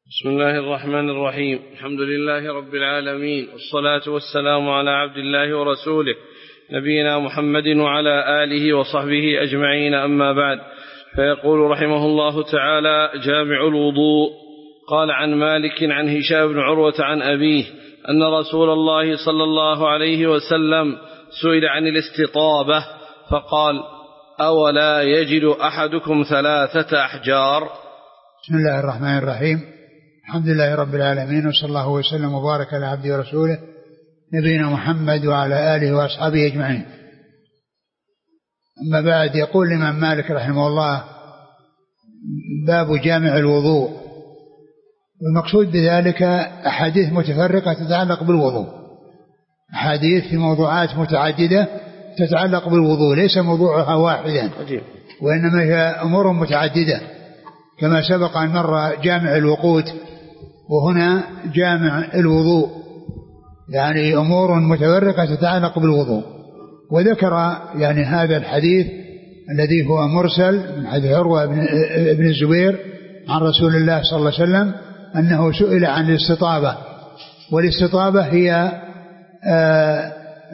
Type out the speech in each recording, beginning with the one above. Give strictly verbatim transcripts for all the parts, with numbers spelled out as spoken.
بسم الله الرحمن الرحيم. الحمد لله رب العالمين، والصلاة والسلام على عبد الله ورسوله نبينا محمد وعلى آله وصحبه أجمعين، أما بعد. فيقول رحمه الله تعالى: جامع الوضوء. قال عن مالك عن هشام بن عروة عن أبيه أن رسول الله صلى الله عليه وسلم سئل عن الاستطابة فقال: أولا يجد أحدكم ثلاثة أحجار؟ بسم الله الرحمن الرحيم. الحمد لله رب العالمين، وصلى الله وسلم وبارك على عبده ورسوله نبينا محمد وعلى آله وأصحابه أجمعين. أما بعد، يقول الإمام مالك رحمه الله: باب جامع الوضوء. والمقصود بذلك أحاديث متفرقة تتعلق بالوضوء، أحاديث في موضوعات متعددة تتعلق بالوضوء، ليس موضوعها واحدا وإنما هي أمور متعددة، كما سبق أن مر جامع الوقود، وهنا جامع الوضوء، يعني أمور متفرقة تتعلق بالوضوء. وذكر يعني هذا الحديث الذي هو مرسل من حديث عروة بن الزبير عن رسول الله صلى الله عليه وسلم أنه سئل عن الاستطابة. والاستطابة هي آه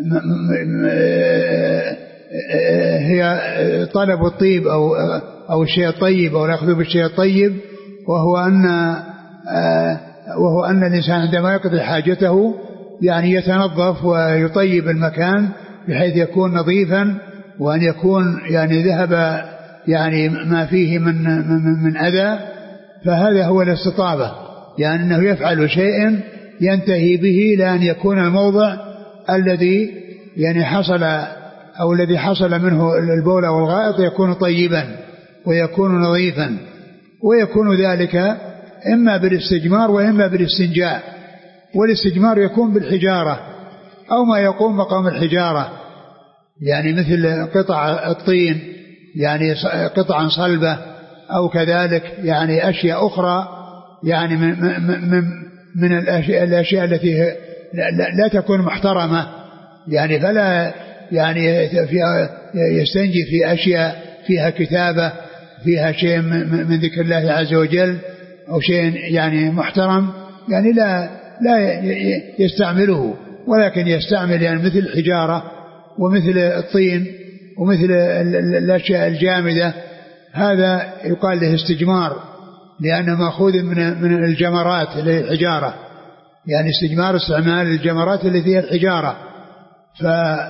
هي طلب الطيب أو أو الشيء الطيب أو الأخذ بالشيء الطيب، وهو أن آه وهو أن الإنسان عندما يقضي حاجته يعني يتنظف ويطيب المكان بحيث يكون نظيفا، وأن يكون يعني ذهب يعني ما فيه من من, من أذى. فهذا هو الاستطابة، يعني أنه يفعل شيء ينتهي به لأن يكون الموضع الذي يعني حصل أو الذي حصل منه البول أو الغائط يكون طيبا ويكون نظيفا، ويكون ذلك إما بالاستجمار وإما بالاستنجاء. والاستجمار يكون بالحجارة أو ما يقوم مقام الحجارة، يعني مثل قطع الطين، يعني قطعا صلبة، أو كذلك يعني أشياء أخرى، يعني من, من, من الأشياء, الأشياء التي لا, لا تكون محترمة، يعني فلا يعني يستنجي في أشياء فيها كتابة، فيها شيء من ذكر الله عز وجل أو شيء يعني محترم، يعني لا لا يستعمله، ولكن يستعمل يعني مثل الحجارة ومثل الطين ومثل الأشياء الجامدة. هذا يقال له استجمار، لأنه مأخوذ من من الجمرات اللي هي الحجارة، يعني استجمار استعمال الجمرات التي هي الحجارة. ف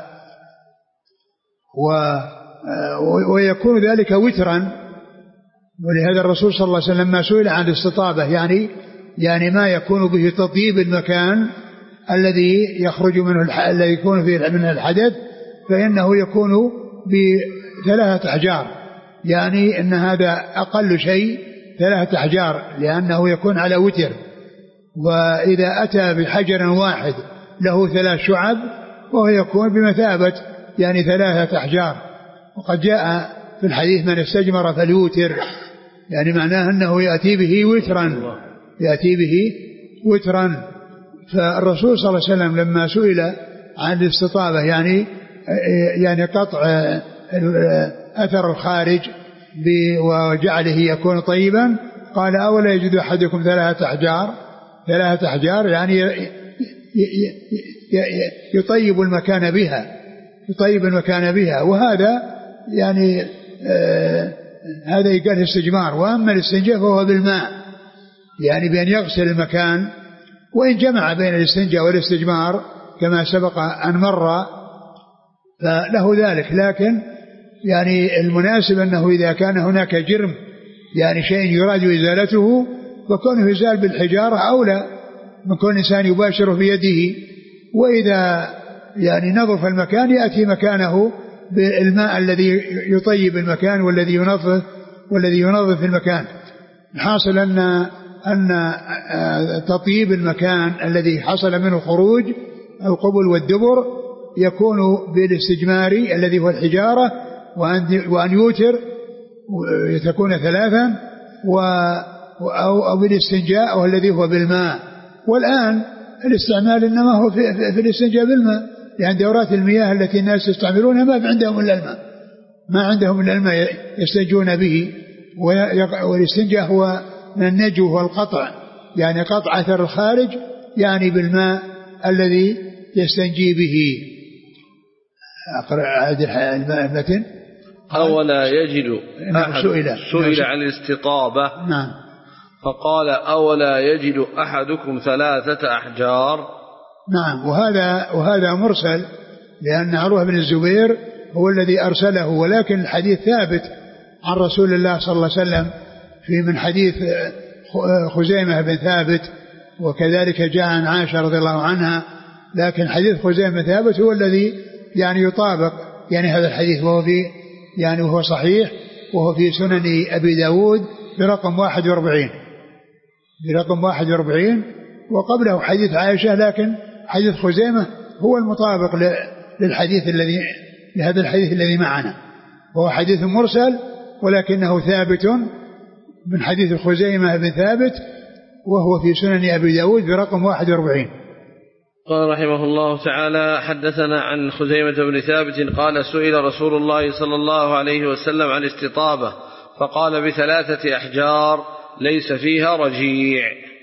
و ويكون ذلك وترا. ولهذا الرسول صلى الله عليه وسلم لما سئل عن الاستطابة يعني يعني ما يكون به تطيب المكان الذي يخرج منه الذي يكون فيه من الحدث، فإنه يكون بثلاثة أحجار، يعني أن هذا أقل شيء ثلاثة أحجار، لأنه يكون على وتر. وإذا أتى بحجر واحد له ثلاث شعب وهو يكون بمثابة يعني ثلاثة أحجار. وقد جاء في الحديث: من استجمر فليوتر، يعني معناه أنه يأتي به وترا، يأتي به وترا. فالرسول صلى الله عليه وسلم لما سئل عن الاستطابة يعني يعني قطع أثر الخارج وجعله يكون طيبا، قال: أولا يجد أحدكم ثلاثة أحجار؟ ثلاثة أحجار يعني يطيب المكان بها، يطيب المكان بها. وهذا يعني آه هذا يقال استجمار. وأما الاستنجاء فهو بالماء، يعني بأن يغسل المكان، وإن جمع بين الاستنجاء والاستجمار كما سبق أن مر فله ذلك. لكن يعني المناسب أنه إذا كان هناك جرم، يعني شيء يراد إزالته، فكونه يزال بالحجارة أولى من كون إنسان يباشره بيده. وإذا يعني نظف المكان يأتي مكانه بالماء الذي يطيب المكان والذي ينظف والذي ينظف المكان. حاصل أن أن تطيب المكان الذي حصل منه خروج القبل والدبر يكون بالاستجمار الذي هو الحجارة، وأن يوتر تكون ثلاثا، أو بالاستنجاء والذي هو بالماء. والآن الاستعمال إنما هو في, في الاستنجاء بالماء، لأن دورات المياه التي الناس يستعملونها ما عندهم إلا الماء، ما عندهم إلا الماء يستنجون به. والاستنجاء هو من النجو والقطع، يعني قطع أثر الخارج يعني بالماء الذي يستنجي به. أقرأ المتن. أولا يجد أحد سئل, سئل عن الاستطابة نعم فقال أولا يجد أحدكم ثلاثة أحجار. نعم. وهذا وهذا مرسل لأن عروة بن الزبير هو الذي أرسله، ولكن الحديث ثابت عن رسول الله صلى الله عليه وسلم في من حديث خزيمة بن ثابت، وكذلك جاء عن عائشة رضي الله عنها، لكن حديث خزيمة ثابت هو الذي يعني يطابق يعني هذا الحديث، وهو في يعني وهو صحيح، وهو في سنن أبي داود برقم واحد وأربعين برقم واحد وأربعين وقبله حديث عائشة، لكن حديث خزيمة هو المطابق للحديث الذي لهذا الحديث الذي معنا، وهو حديث مرسل ولكنه ثابت من حديث خزيمة بن ثابت، وهو في سنن أبي داود برقم واحد وأربعين. قال رحمه الله تعالى: حدثنا عن خزيمة بن ثابت قال: سئل رسول الله صلى الله عليه وسلم عن الاستطابة فقال: بثلاثة أحجار ليس فيها رجيع.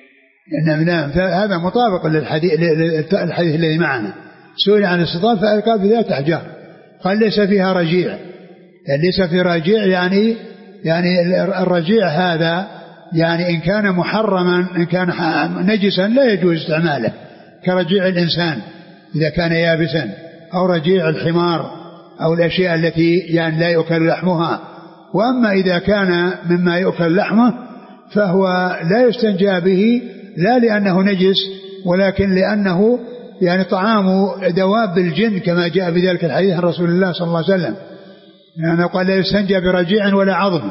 نعم نعم، هذا مطابق للحديث الحديث الذي معنا. سئل عن الاستطابة فقال: بثلاثة أحجار، قال: ليس فيها رجيع. يعني ليس في رجيع يعني يعني الرجيع هذا يعني إن كان محرما، إن كان نجسا لا يجوز استعماله، كرجيع الإنسان إذا كان يابسا، أو رجيع الحمار أو الأشياء التي يعني لا يؤكل لحمها. وأما إذا كان مما يؤكل لحمه فهو لا يستنجى به، لا لأنه نجس ولكن لأنه يعني طعام دواب الجن، كما جاء بذلك الحديث عن رسول الله صلى الله عليه وسلم، لأنه قال: لا يستنجى برجيع ولا عظم.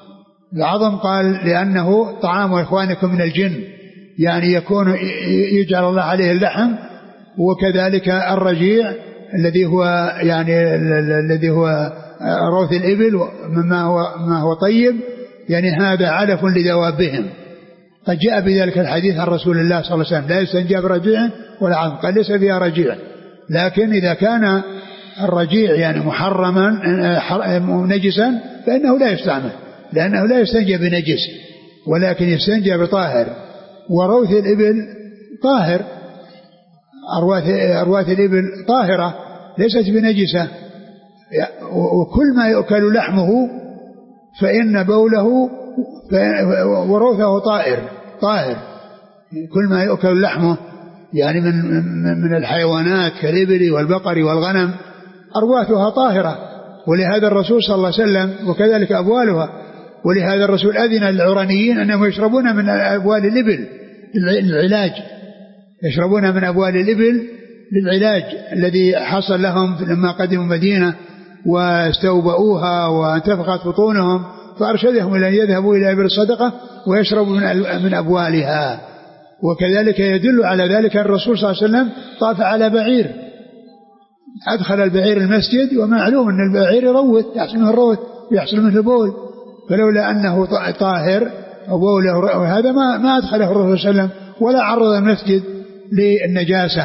العظم قال لأنه طعام إخوانكم من الجن، يعني يكون يجعل الله عليه اللحم. وكذلك الرجيع الذي هو يعني الذي هو روث الإبل مما هو ما هو طيب، يعني هذا علف لدوابهم. قد جاء بذلك الحديث عن رسول الله صلى الله عليه وسلم: لا يستنجى برجيع ولا عظم، قال: ليس فيها رجيع. لكن إذا كان الرجيع يعني محرما نجسا فإنه لا يستعمل، لأنه لا يستنجى بنجس ولكن يستنجى بطاهر. وروث الإبل طاهر، أرواث, أرواث الإبل طاهرة ليست بنجسة، وكل ما يؤكل لحمه فإن بوله وروثه طائر طاهر. كل ما يؤكل لحمه يعني من, من الحيوانات كالإبل والبقر والغنم أرواثها طاهرة، ولهذا الرسول صلى الله عليه وسلم وكذلك أبوالها، ولهذا الرسول أذن للعرانيين أنهم يشربون من أبوال الإبل للعلاج، يشربون من أبوال الإبل للعلاج الذي حصل لهم لما قدموا مدينة واستوبؤوها وانتفخت بطونهم، فأرشدهم إلى أن يذهبوا إلى إبل الصدقة ويشربوا من أبوالها. وكذلك يدل على ذلك الرسول صلى الله عليه وسلم طاف على بعير، أدخل البعير المسجد، ومعلوم أن البعير يروث، يحصل منه الروث ويحصل منه البول، فلولا أنه طاهر وبوله هذا ما ما أدخله الرسول صلى الله عليه وسلم ولا عرض المسجد للنجاسة.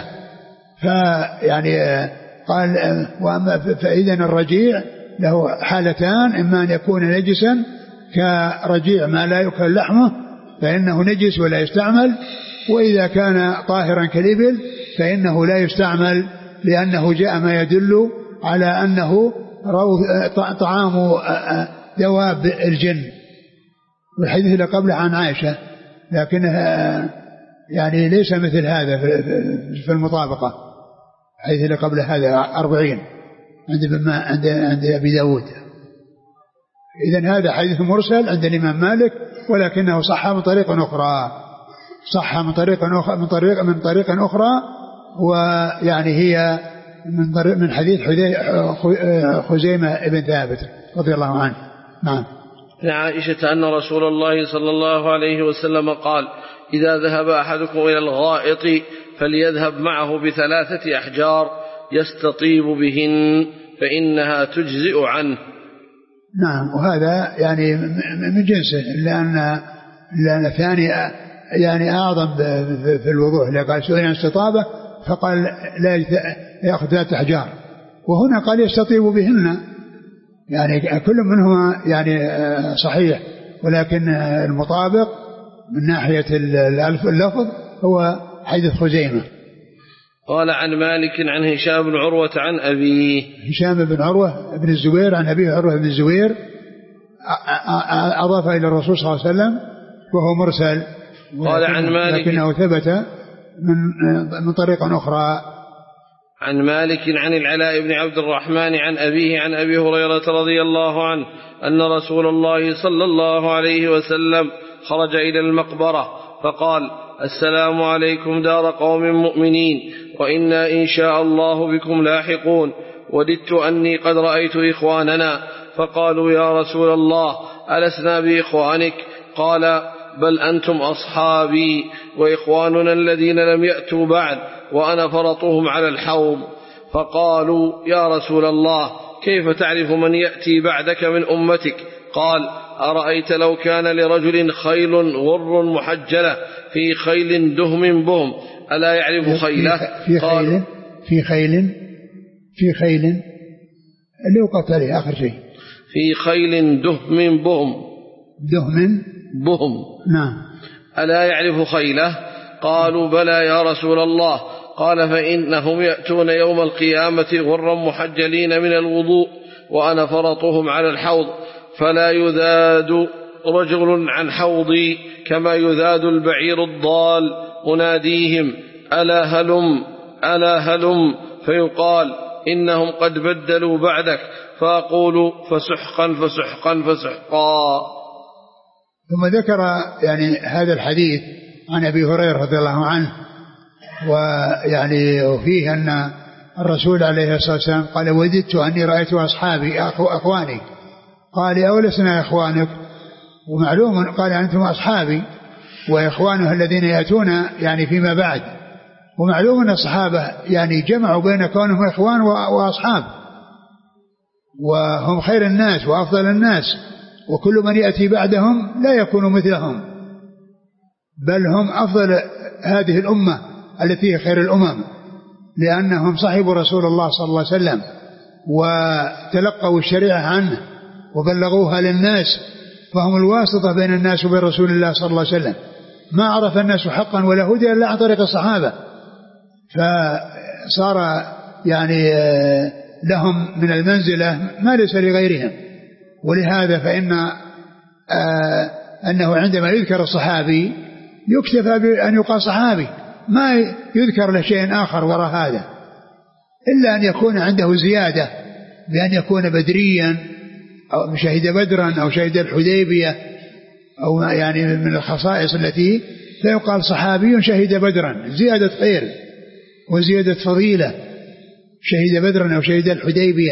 فيعني قال: وأما فإذا الرجيع له حالتان: إما أن يكون نجسا كرجيع ما لا يؤكل لحمه فإنه نجس ولا يستعمل، وإذا كان طاهرا كالإبل فإنه لا يستعمل، لأنه جاء ما يدل على أنه طعام دواب الجن. والحديث اللي قبله عن عائشة لكنها يعني ليس مثل هذا في المطابقة. الحديث اللي قبل هذا أربعين عند عند عند أبي داود. إذن هذا حديث مرسل عند الإمام مالك، ولكنه صح من طريق أخرى، صح من طريق أخرى من طريق من طريق أخرى ويعني هي من طريق من حديث خزيمة بن ثابت رضي الله عنه. نعم. لعائشة أن رسول الله صلى الله عليه وسلم قال: إذا ذهب أحدكم إلى الغائط فليذهب معه بثلاثة أحجار يستطيب بهن فإنها تجزئ عنه. نعم. وهذا يعني من جنسه، لأن لأن الثاني يعني أعظم في الوضوح، لقال: سئل عن استطابة فقال: لا يأخذ ثلاثة أحجار، وهنا قال: يستطيب بهن، يعني كل منهما يعني صحيح، ولكن المطابق من ناحية اللفظ هو حديث خزيمة. قال عن مالك عن هشام بن عروة عن أبيه. هشام بن عروة بن الزبير عن أبيه عروة بن الزبير أضاف إلى الرسول صلى الله عليه وسلم وهو مرسل. قال عن مالك لكنه ثبت من من طريق أخرى. عن مالك عن العلاء بن عبد الرحمن عن أبيه عن أبي هريرة رضي الله عنه أن رسول الله صلى الله عليه وسلم خرج إلى المقبرة فقال: السلام عليكم دار قوم مؤمنين وإنا إن شاء الله بكم لاحقون، وددت أني قد رأيت إخواننا. فقالوا: يا رسول الله ألسنا بإخوانك؟ قال: بل أنتم أصحابي وإخواننا الذين لم يأتوا بعد وأنا فرطهم على الحوض. فقالوا: يا رسول الله كيف تعرف من يأتي بعدك من أمتك؟ قال: أرأيت لو كان لرجل خيل غر محجلة في خيل دهم بهم ألا يعرف خيله؟ في خيل في خيل في خيل اللي وقت عليه آخر شيء في خيل دهم بهم دهم بهم نعم ألا يعرف خيله؟ قالوا: بلى يا رسول الله. قال: فإنهم يأتون يوم القيامة غرا محجلين من الوضوء وأنا فرطهم على الحوض، فلا يذاد رجل عن حوضي كما يذاد البعير الضال، أناديهم: ألا هلم ألا هلم، فيقال: إنهم قد بدلوا بعدك، فأقول: فسحقا فسحقا فسحقا. ثم ذكر يعني هذا الحديث عن أبي هريرة رضي الله عنه، ويعني وفيه أن الرسول عليه الصلاة والسلام قال: وددت أني رأيت أصحابي أخواني. قال: أولسنا إخوانك؟ ومعلوم قال: أنتم أصحابي وإخوانه الذين يأتون يعني فيما بعد. ومعلوم أن الصحابة يعني جمعوا بين كونهم إخوان وأصحاب، وهم خير الناس وأفضل الناس، وكل من يأتي بعدهم لا يكون مثلهم، بل هم أفضل هذه الأمة التي هي خير الأمم، لأنهم صحبوا رسول الله صلى الله عليه وسلم وتلقوا الشريعة عنه وبلغوها للناس، فهم الواسطة بين الناس وبين رسول الله صلى الله عليه وسلم. ما عرف الناس حقا ولا هدى إلا عن طريق الصحابة، فصار يعني لهم من المنزلة ما ليس لغيرهم. ولهذا فإن آه أنه عندما يذكر الصحابي يكتفى بأن يقال صحابي، ما يذكر له شيء آخر وراء هذا، إلا أن يكون عنده زيادة بأن يكون بدريا أو شهد بدرا أو شهد الحديبية أو يعني من الخصائص التي فيقال صحابي شهد بدرا، زيادة خير وزيادة فضيلة، شهد بدرا أو شهد الحديبية،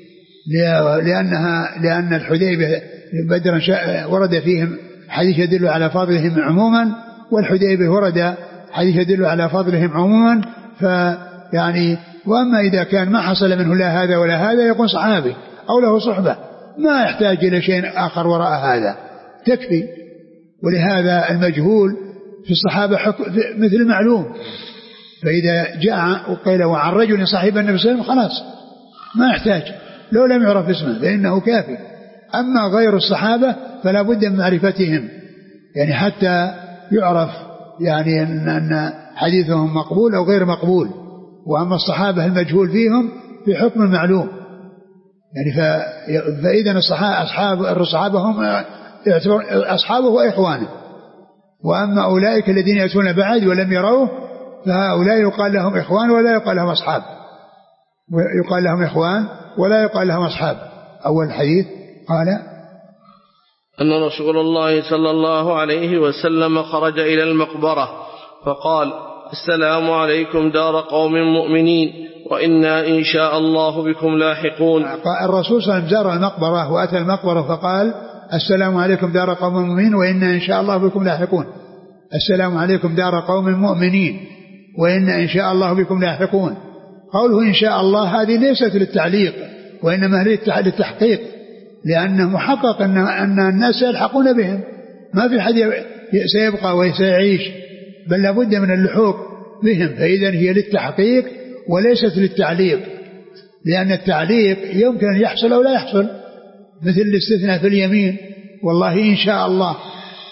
لأنها لأن الحديبية بدرا ورد فيهم حديث يدل على فضلهم عموما، والحديبية ورد حديث يدل على فضلهم عموما. فيعني وأما إذا كان ما حصل منه لا هذا ولا هذا يكون صحابي أو له صحبة، ما يحتاج إلى شيء آخر وراء هذا، تكفي. ولهذا المجهول في الصحابة مثل المعلوم، فإذا جاء وقيل وعن رجل صاحب النبي صلى الله عليه وسلم خلاص ما يحتاج لو لم يعرف اسمه فإنه كافي. أما غير الصحابة فلا بد من معرفتهم، يعني حتى يعرف يعني أن حديثهم مقبول أو غير مقبول. وأما الصحابة المجهول فيهم في حكم المعلوم، يعني فإذا الصحابة أصحاب الصحابة هم أصحابه وإخوانه. وأما أولئك الذين يأتون بعد ولم يروه فهؤلاء يقال لهم إخوان ولا يقال لهم أصحاب، يقال لهم إخوان ولا يقال لهم أصحاب. أول الحديث قال أن رسول الله صلى الله عليه وسلم خرج إلى المقبرة فقال: السلام عليكم دار قوم مؤمنين وإنا إن شاء الله بكم لاحقون. الرسول صلى الله عليه وسلم زار المقبرة وأتى المقبرة فقال: السلام عليكم دار قوم مؤمنين وإنا إن شاء الله بكم لاحقون. السلام عليكم دار قوم مؤمنين وإنا إن شاء الله بكم لاحقون. قوله إن شاء الله هذه ليست للتعليق وإنما للتحقيق، لأنه محقق أن أن الناس يلحقون بهم، ما في حد سيبقى وسيعيش، بل لابد من اللحوق بهم. فإذا هي للتحقيق وليست للتعليق، لأن التعليق يمكن أن يحصل أو لا يحصل، مثل الاستثناء في اليمين والله إن شاء الله،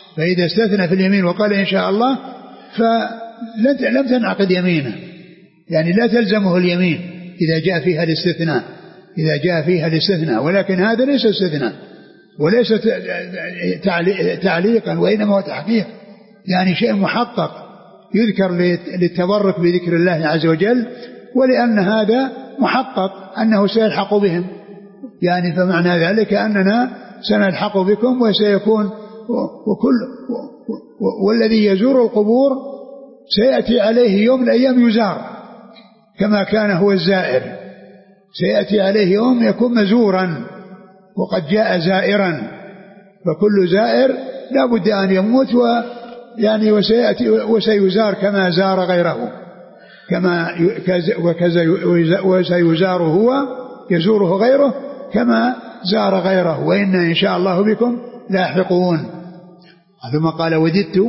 فإذا استثنى في اليمين وقال إن شاء الله فلم تنعقد يمينه، يعني لا تلزمه اليمين إذا جاء فيها الاستثناء إذا جاء فيها الاستثناء ولكن هذا ليس استثناء وليس تعليقا وإنما هو تحقيق، يعني شيء محقق يذكر للتبرك بذكر الله عز وجل، ولأن هذا محقق أنه سيلحق بهم، يعني فمعنى ذلك أننا سنلحق بكم وسيكون وكل والذي يزور القبور سيأتي عليه يوم من الأيام يزار كما كان هو الزائر، سيأتي عليه يوم يكون مزورا وقد جاء زائرا، فكل زائر لا بد أن يموت و يعني وسيأتي وسيزار كما زار غيره، كما وكذا وسيزار هو يزوره غيره كما زار غيره، وإن إن شاء الله بكم لاحقون. ثم قال وددت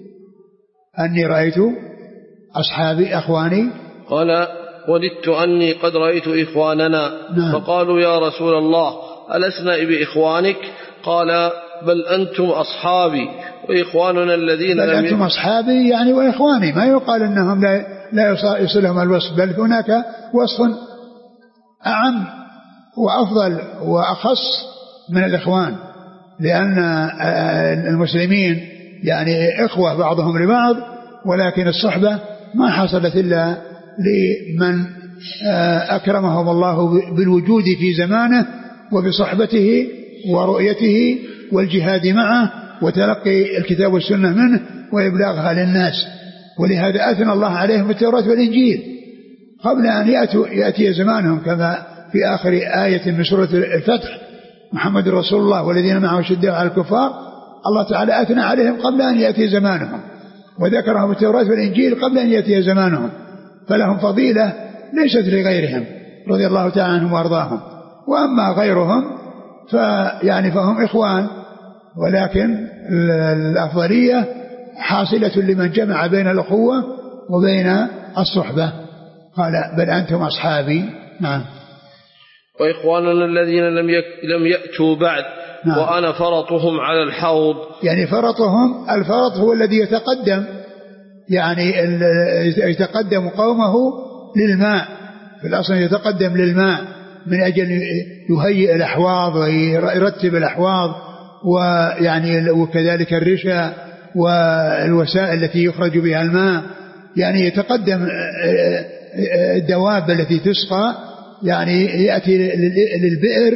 أني رأيت أصحابي أخواني، قال وددت أني قد رأيت إخواننا. نعم. فقالوا يا رسول الله ألسنا بإخوانك؟ قال بل أنتم أصحابي وإخواننا الذين بل لم أنتم أصحابي يعني وإخواني، ما يقال أنهم لا, لا يصلهم الوصف، بل هناك وصف أعم وأفضل وأخص من الإخوان، لأن المسلمين يعني إخوة بعضهم لبعض، ولكن الصحبة ما حصلت إلا لمن أكرمهم الله بالوجود في زمانه وبصحبته ورؤيته والجهاد معه وتلقي الكتاب والسنة منه وإبلاغها للناس، ولهذا أثنى الله عليهم بالتوراة والإنجيل قبل أن يأتوا يأتي زمانهم، كما في آخر آية من سورة الفتح محمد رسول الله والذين معه شداء على الكفار، الله تعالى أثنى عليهم قبل أن يأتي زمانهم وذكرهم بالتوراة والإنجيل قبل أن يأتي زمانهم، فلهم فضيلة ليست لغيرهم رضي الله تعالى عنهم وأرضاهم. وأما غيرهم فيعني فهم إخوان، ولكن الأفضلية حاصلة لمن جمع بين الأخوة وبين الصحبة. قال بل أنتم أصحابي. نعم. وإخواننا الذين لم لم يأتوا بعد. نعم. وأنا فرطهم على الحوض. يعني فرطهم، الفرط هو الذي يتقدم، يعني يتقدم قومه للماء، في الأصل يتقدم للماء من أجل يهيئ الأحواض ويرتب الأحواض، ويعني وكذلك الرشا والوسائل التي يخرج بها الماء، يعني يتقدم الدواب التي تسقى، يعني يأتي للبئر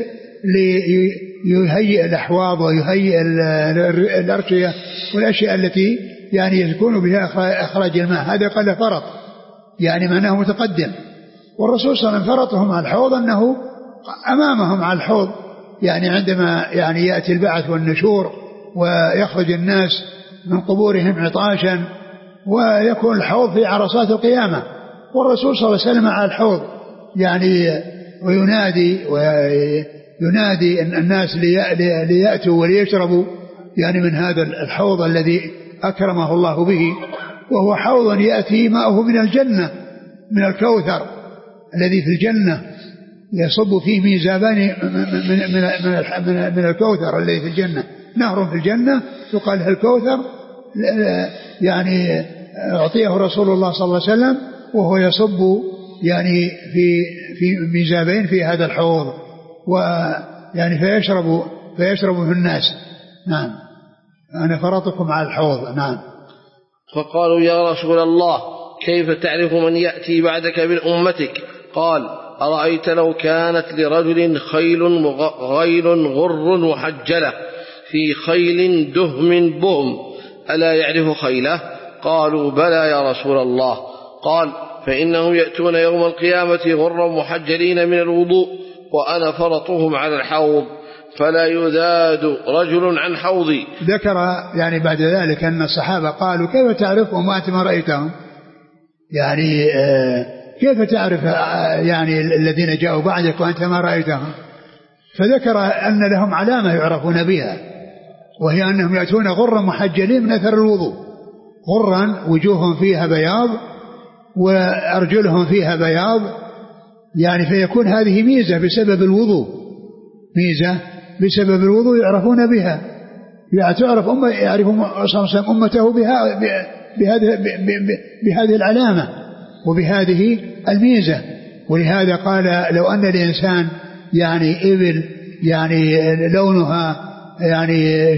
ليهيئ الأحواض ويهيئ الأرشية والأشياء التي يعني يكون بها إخراج الماء، هذا قال فرط، يعني معناه متقدم. والرسول صلى الله عليه وسلم فرطهم على الحوض أنه أمامهم على الحوض، يعني عندما يعني يأتي البعث والنشور ويخرج الناس من قبورهم عطاشا ويكون الحوض في عرصات القيامة، والرسول صلى الله عليه وسلم على الحوض يعني وينادي وينادي الناس ليأتوا وليشربوا يعني من هذا الحوض الذي أكرمه الله به، وهو حوض يأتي ماءه من الجنة، من الكوثر الذي في الجنة، يصب فيه ميزابان من, من, من, من الكوثر الذي في الجنة، نهر في الجنة يقال له الكوثر، يعني أعطيه رسول الله صلى الله عليه وسلم وهو يصب يعني في في ميزابين في هذا الحوض، ويعني فيشرب فيشربه الناس. نعم. أنا فرطكم على الحوض. نعم. فقالوا يا رسول الله كيف تعرف من يأتي بعدك من أمتك؟ قال أرأيت لو كانت لرجل خيل غيل غر محجلة في خيل دهم بهم ألا يعرف خيله؟ قالوا بلى يا رسول الله. قال فإنهم يأتون يوم القيامة غرا محجلين من الوضوء وأنا فرطهم على الحوض فلا يذاد رجل عن حوضي. ذكر يعني بعد ذلك أن الصحابة قالوا كيف تعرفهم وأنت ما رأيتهم؟ يعني آه كيف تعرف يعني الذين جاءوا بعدك وأنت ما رأيتهم؟ فذكر أن لهم علامة يعرفون بها، وهي أنهم يأتون غرا محجلين من أثر الوضوء، غرا وجوههم فيها بياض وأرجلهم فيها بياض، يعني فيكون هذه ميزة بسبب الوضوء، ميزة بسبب الوضوء يعرفون بها. يعني تعرف أمة يعرف صلى الله عليه وسلم أمته بهذه بهذه العلامة وبهذه الميزة. ولهذا قال لو أن الإنسان يعني إبل يعني لونها يعني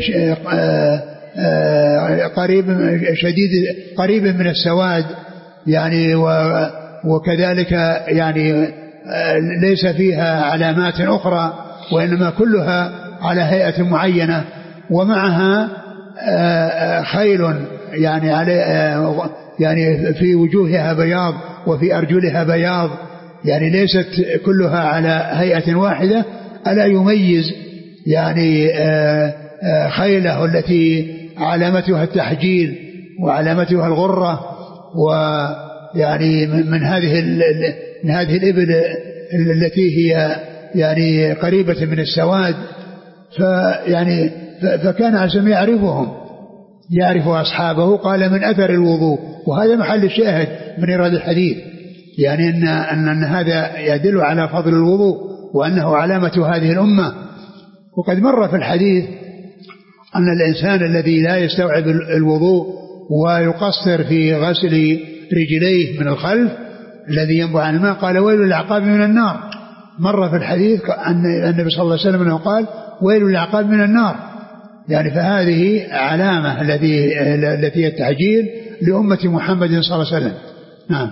قريب شديد قريب من السواد يعني وكذلك يعني ليس فيها علامات أخرى وإنما كلها على هيئة معينة ومعها خيل يعني على يعني في وجوهها بياض وفي أرجلها بياض يعني ليست كلها على هيئة واحدة، ألا يميز يعني خيله التي علامتها التحجيل وعلامتها الغرة ويعني من هذه من هذه الإبل التي هي يعني قريبة من السواد. فيعني فكان عزم يعرفهم يعرف أصحابه. قال من أثر الوضوء، وهذا محل الشاهد من إيراد الحديث، يعني أن, أن, أن هذا يدل على فضل الوضوء وأنه علامة هذه الأمة. وقد مر في الحديث أن الإنسان الذي لا يستوعب الوضوء ويقصر في غسل رجليه من الخلف الذي ينبع عن الماء قال ويل للأعقاب من النار. مر في الحديث أن النبي صلى الله عليه وسلم أنه قال ويل للأعقاب من النار، يعني فهذه علامة التي التي التعجيل لأمة محمد صلى الله عليه وسلم. نعم.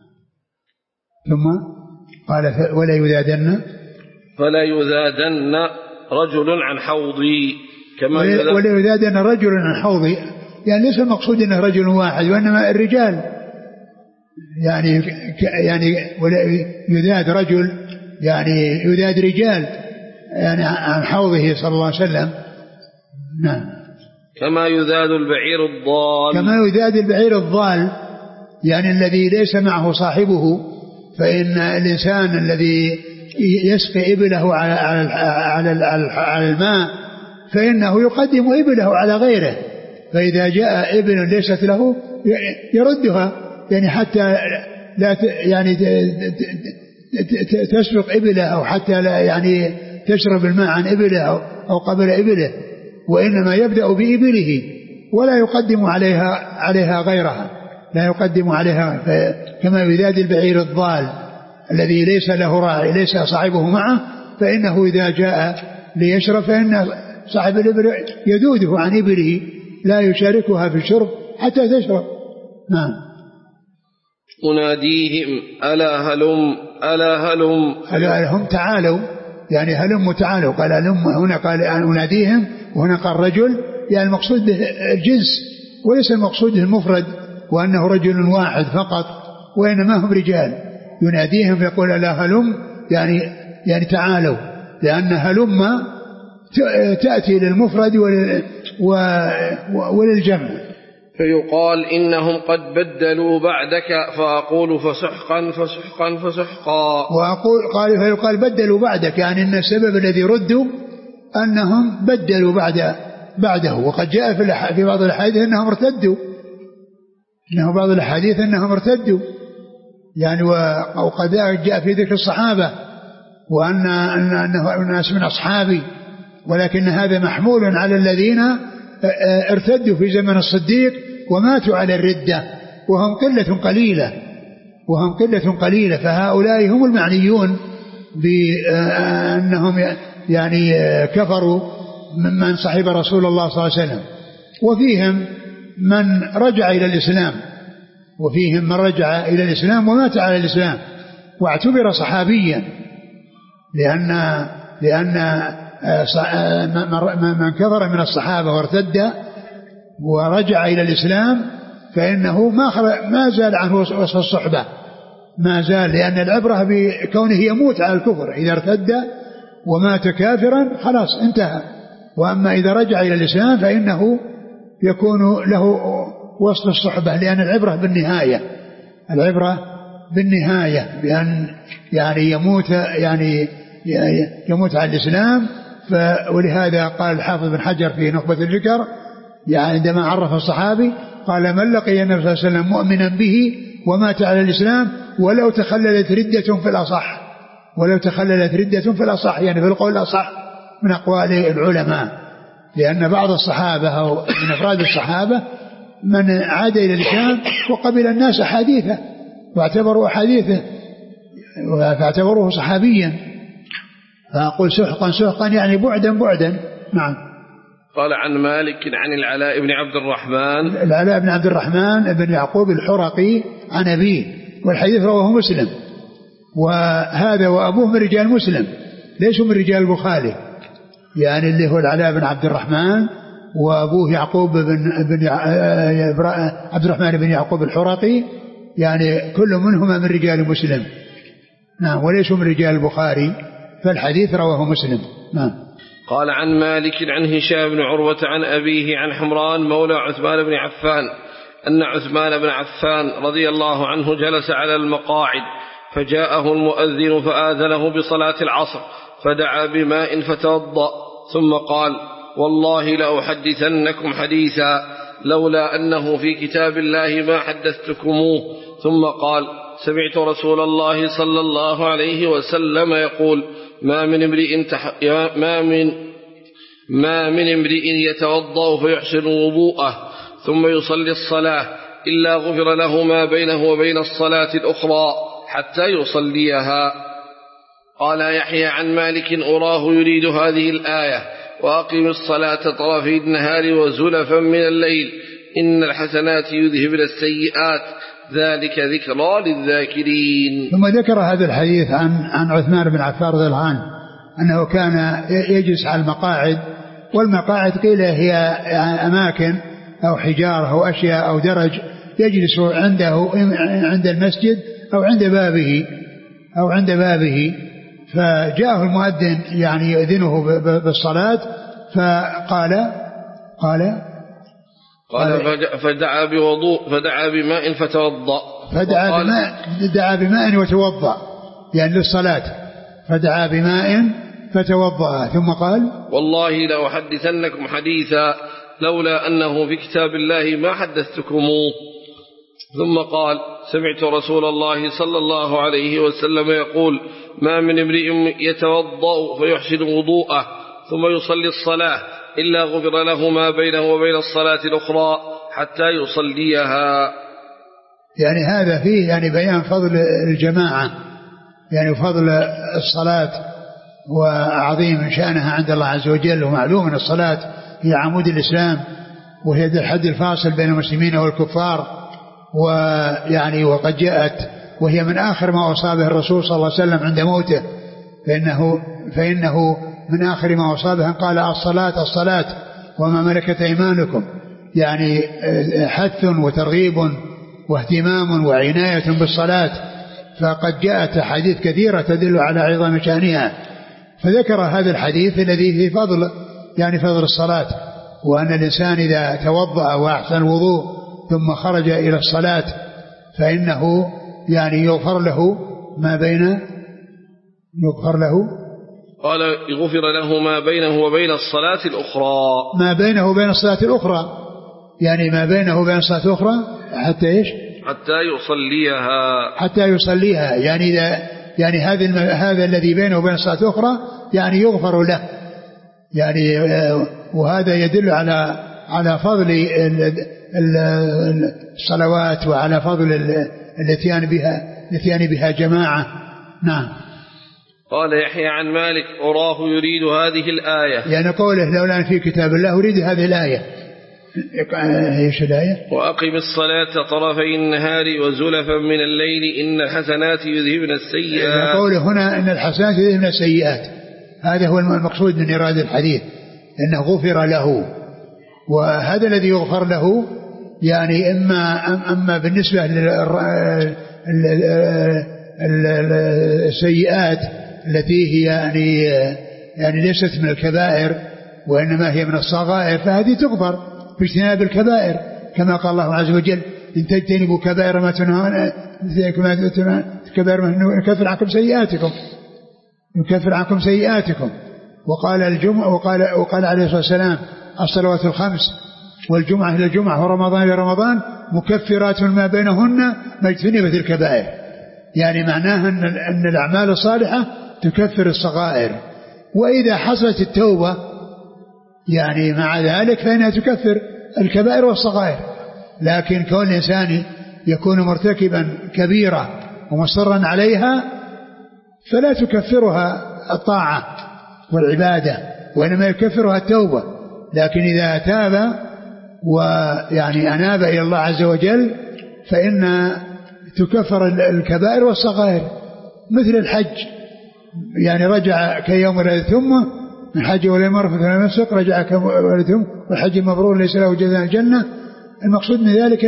ثم قال ولا يذادن فلا يذادن رجل عن حوضي كما ولا يذادن رجل عن حوضي، يعني ليس المقصود أنه رجل واحد وإنما الرجال، يعني يعني ولا يذاد رجل يعني يذاد رجال يعني عن حوضه صلى الله عليه وسلم. نعم. كما يذاد البعير الضال كما يذاد البعير الضال، يعني الذي ليس معه صاحبه. فإن الإنسان الذي يسقي إبله على على على الماء فإنه يقدم إبله على غيره، فإذا جاء إبل ليست له يردها، يعني حتى لا يعني تسبق إبله أو حتى لا يعني تشرب الماء عن إبله أو قبل إبله، وإنما يبدأ بإبله ولا يقدم عليها عليها غيرها، لا يقدم عليها. كما يذاد البعير الضال الذي ليس له راعي ليس صاحبه معه، فإنه إذا جاء ليشرب فإن صاحب الإبل يذوده عن إبله لا يشاركها في الشرب حتى تشرب. نعم. أناديهم ألا هلم ألا هلم ألا هلم تعالوا، يعني هلم تعالوا. قال هلم هنا قال أناديهم، وهنا قال رجل، يعني المقصود به الجنس وليس المقصود به المفرد وأنه رجل واحد فقط، وإنما هم رجال. يناديهم فيقول ألا هلم يعني يعني تعالوا، لأن هلم تأتي للمفرد وللجمع. فيقال إنهم قد بدلوا بعدك فأقول فسحقا فسحقا فسحقا. وأقول قال فيقال بدلوا بعدك، يعني أن السبب الذي ردوا أنهم بدلوا بعد بعده. وقد جاء في في بعض الأحاديث أنهم ارتدوا، إنه بعض الأحاديث أنهم ارتدوا يعني. وقد جاء في ذكر الصحابة وأن أنه الناس من أصحابي، ولكن هذا محمول على الذين ارتدوا في زمن الصديق وماتوا على الردة وهم قلة قليلة وهم قلة قليلة فهؤلاء هم المعنيون بأنهم يعني كفروا ممن صحب رسول الله صلى الله عليه وسلم. وفيهم من رجع إلى الإسلام وفيهم من رجع إلى الإسلام ومات على الإسلام واعتبر صحابيا، لأن لأن من كفر من الصحابة وارتد ورجع إلى الإسلام فإنه ما ما زال عنه وصف الصحبة، ما زال، لأن العبرة بكونه يموت على الكفر. إذا ارتد ومات كافرا خلاص انتهى. وأما إذا رجع إلى الإسلام فإنه يكون له وصف الصحبة، لأن العبرة بالنهاية، العبرة بالنهاية بأن يعني يموت يعني يموت على الإسلام. ولهذا قال الحافظ بن حجر في نخبة الفكر يعني عندما عرف الصحابي قال من لقي النبي صلى الله عليه وسلم مؤمنا به ومات على الإسلام ولو تخللت ردة في الأصح، ولو تخللت ردة في الأصح، يعني في القول الأصح من أقوال العلماء. لأن بعض الصحابة أو من أفراد الصحابة من عاد إلى الشام وقبل الناس حديثه واعتبروا حديثه فاعتبروه صحابيا، فأقول سحقا سحقا يعني بعدا بعدا. نعم. قال عن مالك عن العلاء بن عبد الرحمن العلاء بن عبد الرحمن بن يعقوب الحرقي عن أبيه، والحديث رواه مسلم، وهذا وأبوه من رجال مسلم ليسوا من رجال البخاري، يعني اللي هو العلاء بن عبد الرحمن وأبوه يعقوب بن, بن عبد الرحمن بن يعقوب الحرقي، يعني كل منهما من رجال مسلم. نعم. وليسوا من رجال البخاري، فالحديث رواه مسلم. نعم. قال عن مالك عن هشام بن عروة عن أبيه عن حمران مولى عثمان بن عفان أن عثمان بن عفان رضي الله عنه جلس على المقاعد فجاءه المؤذن فآذنه بصلاة العصر فدعا بماء فتوضأ ثم قال والله لأحدثنكم حديثا لولا أنه في كتاب الله ما حدثتكموه. ثم قال سمعت رسول الله صلى الله عليه وسلم يقول ما من امرئ تح... ما من ما من امرئ يتوضأ فيحسن وضوءه ثم يصلي الصلاة إلا غفر له ما بينه وبين الصلاة الأخرى حتى يصليها. قال يحيى عن مالك أراه يريد هذه الآية وأقم الصلاة طرفي النهار وزلفا من الليل إن الحسنات يذهبن السيئات ذلك ذكرى للذاكرين. ثم ذكر هذا الحديث عن عن عثمان بن عفان رضي الله عنه أنه كان يجلس على المقاعد، والمقاعد قيل هي أماكن أو حجارة أو أشياء أو درج يجلس عنده عند المسجد أو عند بابه أو عند بابه فجاءه المؤذن يعني يؤذنه بالصلاة فقال قال قال فدعا بوضوء فدعا بماء فتوضأ فدعا بماء دعا بماء وتوضأ يعني للصلاة، فدعا بماء فتوضأ ثم قال والله لأحدثنكم حديثا لولا أنه في كتاب الله ما حدثتكموه. ثم قال سمعت رسول الله صلى الله عليه وسلم يقول ما من امرئ يتوضأ فيحسن وضوءه ثم يصلي الصلاة إلا غفر له ما بينه وبين الصلاة الأخرى حتى يصليها. يعني هذا فيه يعني بيان فضل الجماعة، يعني فضل الصلاة وعظيم شأنها عند الله عز وجل، ومعلوم أن الصلاة هي عمود الإسلام وهي الحد الفاصل بين المسلمين والكفار، ويعني وقد جاءت وهي من آخر ما أصابه الرسول صلى الله عليه وسلم عند موته، فإنه, فإنه من آخر ما أصابه قال الصلاة الصلاة وما ملكت أيمانكم، يعني حث وترغيب واهتمام وعناية بالصلاة، فقد جاءت أحاديث كثيرة تدل على عظم شأنها، فذكر هذا الحديث الذي فيه فضل يعني فضل الصلاة، وأن الإنسان إذا توضأ وأحسن الوضوء ثم خرج إلى الصلاة فإنه يعني يغفر له ما بين يغفر له قال يغفر له ما بينه وبين الصلاة الأخرى ما بينه وبين الصلاة الأخرى يعني ما بينه وبين الصلاة الأخرى حتى إيش حتى يصليها حتى يصليها يعني إذا يعني هذا هذا الذي بينه وبين الصلاة الأخرى يعني يغفر له، يعني وهذا يدل على على فضل الصلوات وعلى فضل الاتيان بها الاتيان بها جماعة. نعم. قال يحيى عن مالك أراه يريد هذه الآية، يعني قوله لولا في كتاب الله يريد هذه الآية. ايش الآية؟ وأقم الصلاة طرفي النهار وزلفا من الليل إن الحسنات يذهبن السيئات. قوله هنا إن الحسنات يذهبن السيئات، هذا هو المقصود من إيراد الحديث، إنه غفر له، وهذا الذي يغفر له يعني إما أما بالنسبة للسيئات التي هي يعني يعني ليست من الكبائر وإنما هي من الصغائر، فهذه تغفر باجتناب الكبائر، كما قال الله عز وجل إن تجتنبوا كبائر ما تنهون كبائر ما نكفر عنكم سيئاتكم نكفر عنكم سيئاتكم. وقال الجمعة وقال وقال عليه الصلاة والسلام الصلوات الخمس والجمعة إلى الجمعة ورمضان إلى رمضان مكفرات ما بينهن ما اجتنبت الكبائر، يعني معناها أن, أن الأعمال الصالحة تكفر الصغائر، وإذا حصلت التوبة يعني مع ذلك فإنها تكفر الكبائر والصغائر. لكن كون الإنسان يكون مرتكبا كبيرة ومصرا عليها فلا تكفرها الطاعة والعبادة، وإنما يكفرها التوبة. لكن إذا تاب ويعني أناب إلى الله عز وجل فإن تكفر الكبائر والصغائر، مثل الحج، يعني رجع كيوم ولدته أمه من حج ولم يرفث ولم يفسق رجع كيوم ولدته أمه والحج المبرور ليس له جزاء الجنة. المقصود من ذلك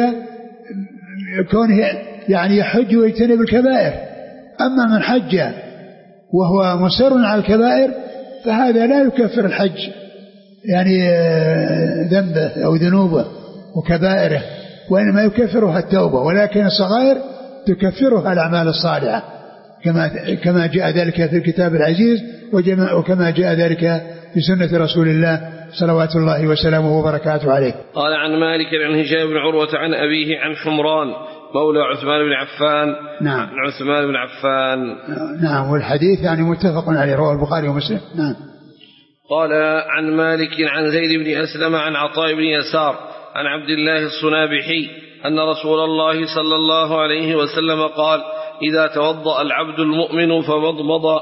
كونه يعني يحج ويجتنب الكبائر. أما من حج وهو مصر على الكبائر فهذا لا يكفر الحج يعني ذنبه أو ذنوبه وكبائره، وإنما يكفرها التوبة. ولكن الصغائر تكفرها الأعمال الصالحة كما كما جاء ذلك في الكتاب العزيز وكما جاء ذلك في سنة رسول الله صلوات الله وسلامه وبركاته عليه. قال عن مالك عن هشام بن عروة عن أبيه عن حمران مولى عثمان بن عفان. نعم. عن عثمان بن عفان. نعم. والحديث يعني متفق عليه، رواه البخاري ومسلم. نعم. قال عن مالك عن زيد بن أسلم عن عطاء بن يسار عن عبد الله الصنابحي أن رسول الله صلى الله عليه وسلم قال: إذا توضأ العبد المؤمن فمضمض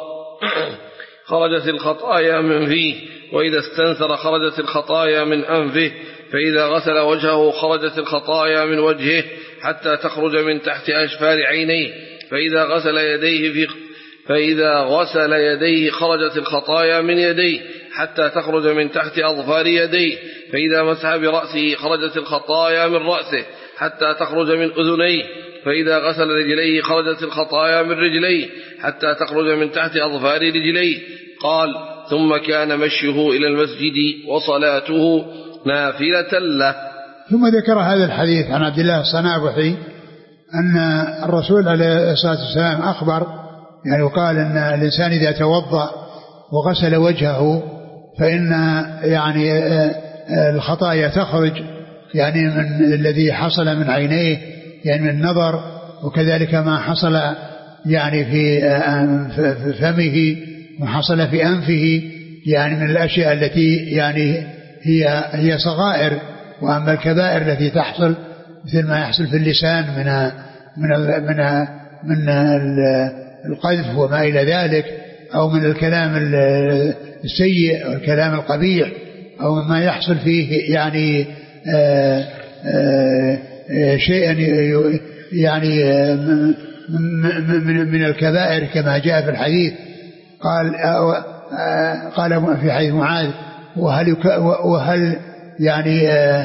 خرجت الخطايا من فيه، وإذا استنثر خرجت الخطايا من أنفه، فإذا غسل وجهه خرجت الخطايا من وجهه حتى تخرج من تحت أشفار عينيه، فإذا غسل يديه في فإذا غسل يديه خرجت الخطايا من يديه حتى تخرج من تحت أظفار يديه، فإذا مسح برأسه خرجت الخطايا من رأسه حتى تخرج من أذنيه، فإذا غسل رجليه خرجت الخطايا من رجليه حتى تخرج من تحت أظفار رجليه. قال: ثم كان مشيه إلى المسجد وصلاته نافلة له. ثم ذكر هذا الحديث عن عبد الله الصنابحي أن الرسول عليه الصلاة والسلام أخبر يعني وقال أن الإنسان إذا توضأ وغسل وجهه فإن يعني الخطايا تخرج يعني من الذي حصل من عينيه يعني من النظر، وكذلك ما حصل يعني في فمه ما حصل في أنفه يعني من الأشياء التي يعني هي هي صغائر. وأما الكبائر التي تحصل مثل ما يحصل في اللسان من من من من القذف وما إلى ذلك، أو من الكلام السيء أو الكلام القبيح، أو ما يحصل فيه يعني آآ آآ شيئا يعني من من الكبائر كما جاء في الحديث. قال قال في حديث معاذ: وهل وهل يعني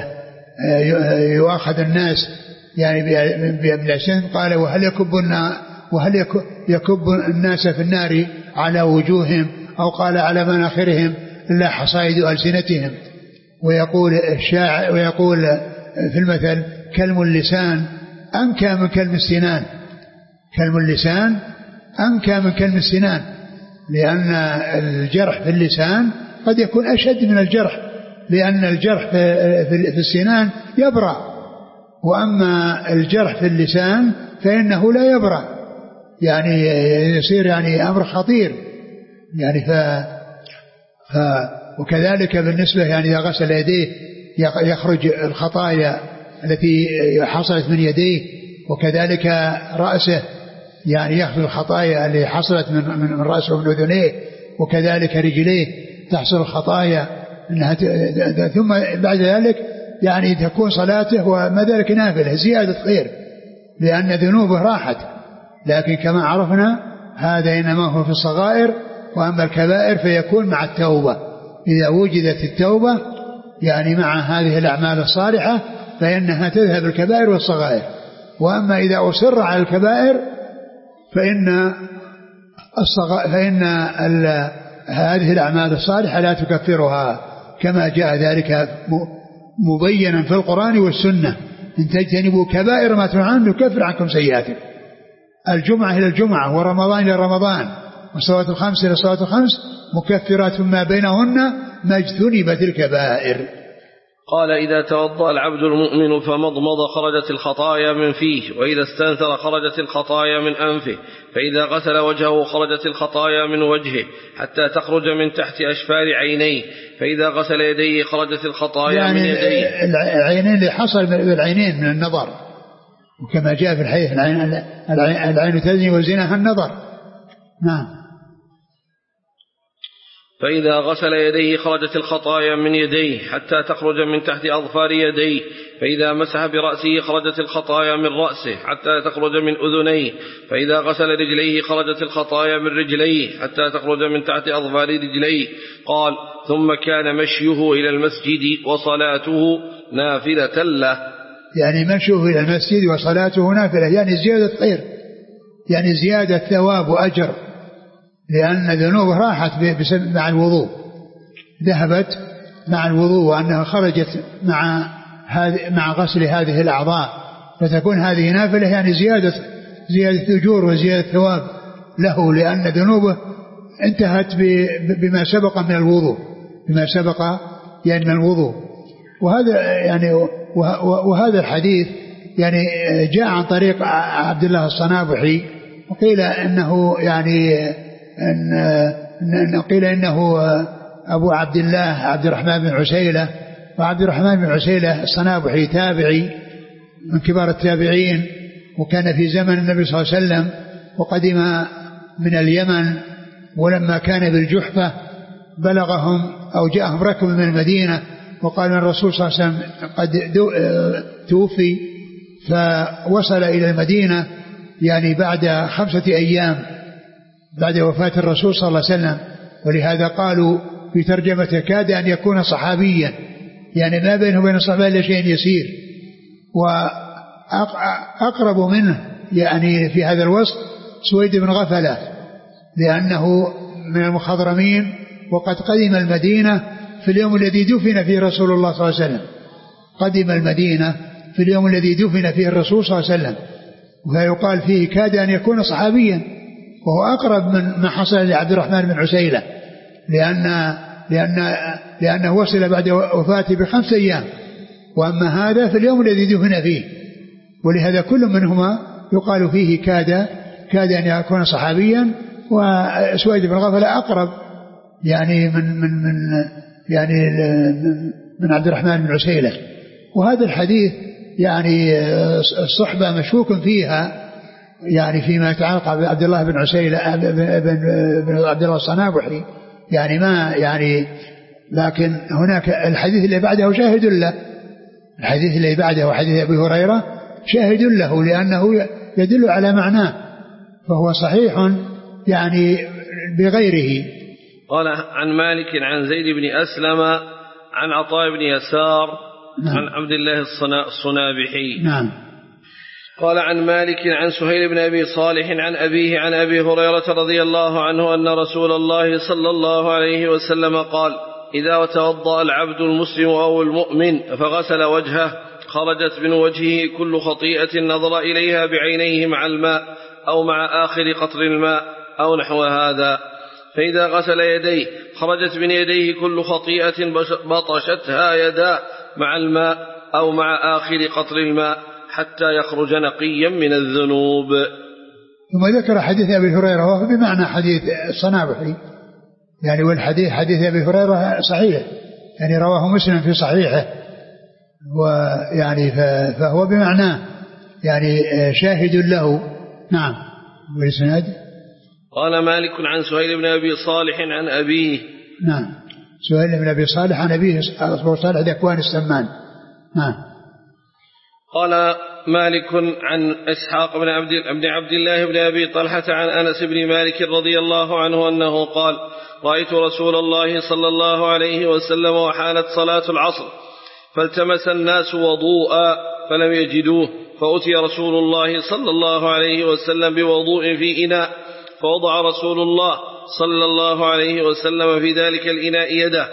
يؤاخذ الناس يعني بالسن؟ قال: وهل يكب وهل يكب الناس في النار على وجوههم، أو قال على مناخرهم إلا حصائد ألسنتهم. ويقول الشاعر ويقول في المثل: كلم اللسان أنكى من كلم السنان. كلم اللسان أنكى من كلم السنان، لأن الجرح في اللسان قد يكون أشد من الجرح، لأن الجرح في السنان يبرأ، وأما الجرح في اللسان فإنه لا يبرأ، يعني يصير يعني أمر خطير يعني ف... ف... وكذلك بالنسبة يعني إذا غسل يديه يخرج الخطايا التي حصلت من يديه، وكذلك رأسه يعني يخرج الخطايا التي حصلت من من رأسه ومن أذنيه، وكذلك رجليه تحصل الخطايا إنها ت... ثم بعد ذلك يعني تكون صلاته وما ذلك نافلة زيادة خير لأن ذنوبه راحت. لكن كما عرفنا هذا إنما هو في الصغائر، وأما الكبائر فيكون مع التوبة. إذا وجدت التوبة يعني مع هذه الأعمال الصالحة فإنها تذهب الكبائر والصغائر. وأما إذا أصر على الكبائر فإن الصغائر فإن ال... هذه الأعمال الصالحة لا تكفرها، كما جاء ذلك مبينا في القرآن والسنة: إن تجتنبوا كبائر ما تنهون عنه نكفر عنكم سيئاتكم. الجمعة إلى الجمعة ورمضان إلى رمضان والصلوات الخمس إلى الصلوات الخمس مكفرات ما بينهن ما اجتنبت الكبائر. قال: إذا توضأ العبد المؤمن فمضمض خرجت الخطايا من فيه، وإذا استنثر خرجت الخطايا من أنفه، فإذا غسل وجهه خرجت الخطايا من وجهه حتى تخرج من تحت أشفار عينيه، فإذا غسل يديه خرجت الخطايا يعني من يديه. العينين اللي حصل بالعينين من النظر، وكما جاء في الحديث العين, العين تزني وزنها النظر. نعم. فإذا غسل يديه خرجت الخطايا من يديه حتى تخرج من تحت أظفار يديه. فإذا مسح برأسه خرجت الخطايا من رأسه حتى تخرج من أذنيه. فإذا غسل رجليه خرجت الخطايا من رجليه حتى تخرج من تحت أظفار رجليه. قال: ثم كان مشيه إلى المسجد وصلاته نافلة له. يعني مشيه إلى المسجد وصلاته نافلة، يعني زيادة خير، يعني زيادة ثواب وأجر، لأن ذنوبه راحت مع الوضوء، ذهبت مع الوضوء، وأنها خرجت مع مع غسل هذه الأعضاء، فتكون هذه نافلة، يعني زيادة زيادة أجور وزيادة ثواب له، لأن ذنوبه انتهت بما سبق من الوضوء، بما سبق يعني من الوضوء. وهذا يعني وهذا الحديث يعني جاء عن طريق عبد الله الصنابحي، وقيل إنه يعني أن قيل إنه أبو عبد الله عبد الرحمن بن عسيلة. وعبد الرحمن بن عسيلة الصنابحي تابعي من كبار التابعين، وكان في زمن النبي صلى الله عليه وسلم، وقدم من اليمن، ولما كان بالجحفة بلغهم أو جاءهم ركب من المدينة وقال من الرسول صلى الله عليه وسلم قد توفي، فوصل إلى المدينة يعني بعد خمسة أيام بعد وفاة الرسول صلى الله عليه وسلم، ولهذا قالوا في ترجمة كاد أن يكون صحابيا، يعني ما بينه وبين الصحابة إلا شيء يسير. وأقرب منه يعني في هذا الوصف سويد بن غفلة، لأنه من المخضرمين، وقد قدم المدينة في اليوم الذي دفن فيه رسول الله صلى الله عليه وسلم، قدم المدينة في اليوم الذي دفن فيه الرسول صلى الله عليه وسلم، ويقال فيه كاد أن يكون صحابيا، وهو أقرب من ما حصل لعبد الرحمن بن عسيلة، لأن لأن لأنه وصل بعد وفاته بخمس أيام، وأما هذا في اليوم الذي دفن فيه، ولهذا كل منهما يقال فيه كاد كاد أن يكون صحابيا. وسويد بن غفلة أقرب يعني من من من يعني من عبد الرحمن بن عسيلة. وهذا الحديث يعني الصحبة مشكوك فيها، يعني فيما يتعلق بعبد الله بن عسيلة بن عبد الله الصنابحي، يعني ما يعني، لكن هناك الحديث اللي بعده شاهد له، الحديث اللي بعده حديث أبي هريرة شاهد له، لأنه يدل على معناه، فهو صحيح يعني بغيره. قال عن مالك عن زيد بن أسلم عن عطاء بن يسار نعم. عن عبد الله الصنابحي نعم. قال عن مالك عن سهيل بن أبي صالح عن أبيه عن أبي هريرة رضي الله عنه أن رسول الله صلى الله عليه وسلم قال: إذا توضأ العبد المسلم أو المؤمن فغسل وجهه خرجت من وجهه كل خطيئة نظر إليها بعينيه مع الماء أو مع آخر قطر الماء أو نحو هذا. فإذا غسل يديه خرجت من يديه كل خطيئة بطشتها يداه مع الماء أو مع آخر قطر الماء حتى يخرج نقيا من الذنوب. ثم ذكر حديث أبي هريرة وهو بمعنى حديث الصنابحي، يعني والحديث حديث أبي هريرة صحيح، يعني رواه مسلم في صحيحه، ويعني فهو بمعناه يعني شاهد له. نعم. والإسناد قال مالك عن سهيل بن أبي صالح عن أبيه. نعم. سهيل بن أبي صالح عن أبيه أبو صالح ذكوان السمان. نعم. قال مالك عن إسحاق بن عبد بن عبد الله بن أبي طلحة عن أنس بن مالك رضي الله عنه أنه قال: رأيت رسول الله صلى الله عليه وسلم وحانت صلاة العصر فالتمس الناس وضوءا فلم يجدوه، فأتي رسول الله صلى الله عليه وسلم بوضوء في إناء، فوضع رسول الله صلى الله عليه وسلم في ذلك الإناء يده،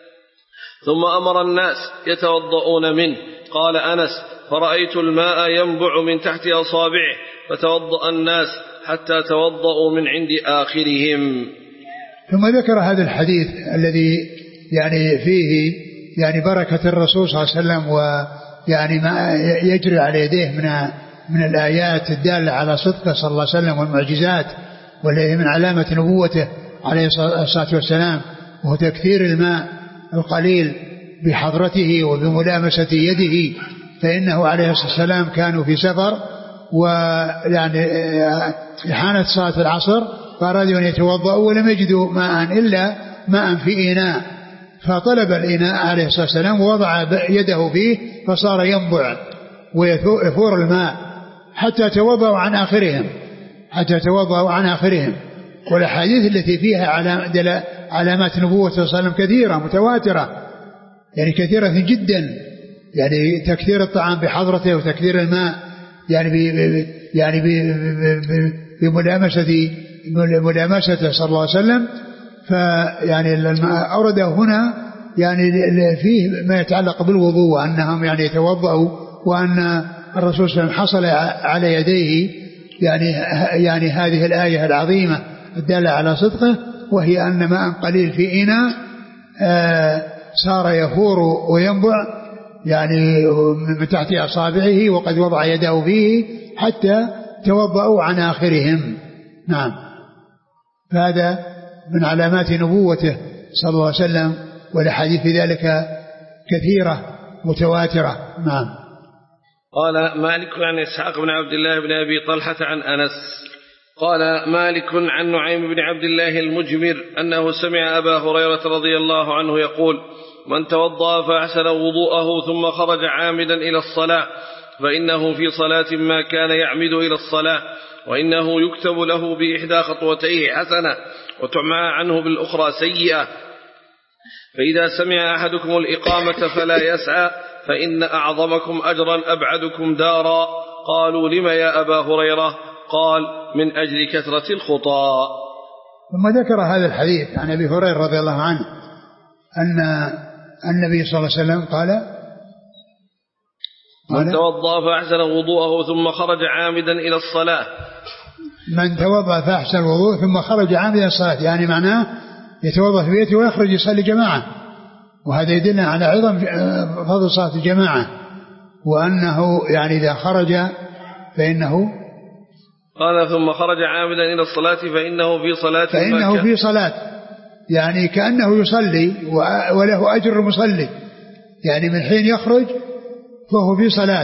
ثم أمر الناس يتوضؤون منه. قال أنس: فرأيت الماء ينبع من تحت أصابعه، فتوضأ الناس حتى توضؤوا من عند آخرهم. ثم ذكر هذا الحديث الذي يعني فيه يعني بركة الرسول صلى الله عليه وسلم، ويعني ما يجري على يديه من من الآيات الدالة على صدقه صلى الله عليه وسلم والمعجزات، والتي من علامة نبوته عليه الصلاة والسلام، وهو تكثير الماء القليل بحضرته وبملامسة يده، فإنه عليه الصلاة والسلام كانوا في سفر، ويعني حانت صلاة العصر فأرادوا أن يتوضأوا ولم يجدوا ماء إلا ماء في إناء، فطلب الإناء عليه الصلاة والسلام ووضع يده فيه فصار ينبع ويفور الماء حتى توضأوا عن آخرهم حتى توضأوا عن آخرهم. والأحاديث التي فيها علامات نبوة صلى الله عليه وسلم كثيرة متواترة، يعني كثيرة جدا، يعني تكثير الطعام بحضرته وتكثير الماء يعني بي يعني بملامسة ملامسته صلى الله عليه وسلم. فيعني أورده هنا يعني فيه ما يتعلق بالوضوء، وأنهم يعني يتوضأوا، وأن الرسول صلى الله عليه وسلم حصل على يديه يعني يعني هذه الآية العظيمة الدالة على صدقه، وهي أن ماء قليل في إناء صار يفور وينبع يعني من تحت أصابعه، وقد وضع يده فيه حتى توضأوا عن آخرهم. نعم، هذا من علامات نبوته صلى الله عليه وسلم، والأحاديث في ذلك كثيرة متواترة. نعم. قال مالك عن إسحاق بن عبد الله بن أبي طلحة عن أنس قال مالك عن نعيم بن عبد الله المجمر أنه سمع أبا هريرة رضي الله عنه يقول: من توضأ فأحسن وضوءه ثم خرج عامدا إلى الصلاة فإنه في صلاة ما كان يعمد إلى الصلاة، وإنه يكتب له بإحدى خطوتيه حسنة وتعمى عنه بالأخرى سيئة. فإذا سمع أحدكم الإقامة فلا يسعى، فإن أعظمكم أجرا أبعدكم دارا. قالوا: لم يا أبا هريرة؟ قال: من أجل كثرة الخطى. ثم ذكر هذا الحديث عن أبي هريرة رضي الله عنه أن النبي صلى الله عليه وسلم قال: من توضأ فأحسن وضوءه ثم خرج عامدا إلى الصلاة. من توضأ فأحسن وضوءه ثم خرج عامدا إلى الصلاة، يعني معناه يتوضأ في بيته ويخرج يصلي جماعة، وهذا يدلنا على عظم فضل صلاة الجماعة، وأنه يعني إذا خرج فإنه قال ثم خرج عامدا إلى الصلاة فإنه في صلاة فإنه في صلاة، يعني كأنه يصلي وله أجر المصلي، يعني من حين يخرج فهو في صلاة،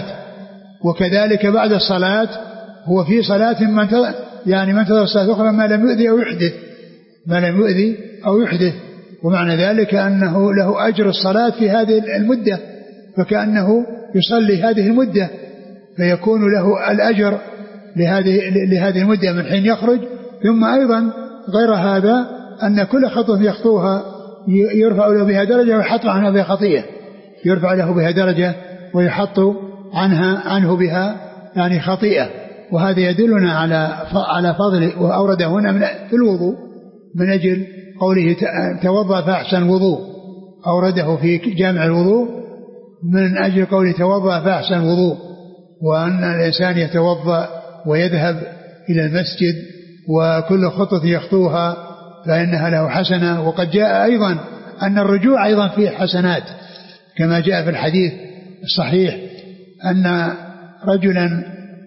وكذلك بعد الصلاة هو في صلاة من يعني من تظهر الصلاة أخرى ما لم يؤذي أو يحدث ما لم يؤذي أو يحدث ومعنى ذلك أنه له أجر الصلاة في هذه المدة، فكأنه يصلي هذه المدة، فيكون له الأجر لهذه لهذه المدة من حين يخرج. ثم أيضا غير هذا أن كل خطوة يخطوها يرفع له بها درجة ويحط عنها بها خطيئة، يرفع له بها درجة ويحط عنها عنه بها يعني خطيئة. وهذا يدلنا على على فضل، وأورده هنا من في الوضوء من أجل قوله توضأ فأحسن وضوء، أورده في جامع الوضوء من أجل قوله توضأ فأحسن وضوء، وأن الإنسان يتوضأ ويذهب إلى المسجد وكل خطوة يخطوها فإنها له حسنة. وقد جاء أيضا أن الرجوع أيضا فيه حسنات، كما جاء في الحديث الصحيح أن رجلا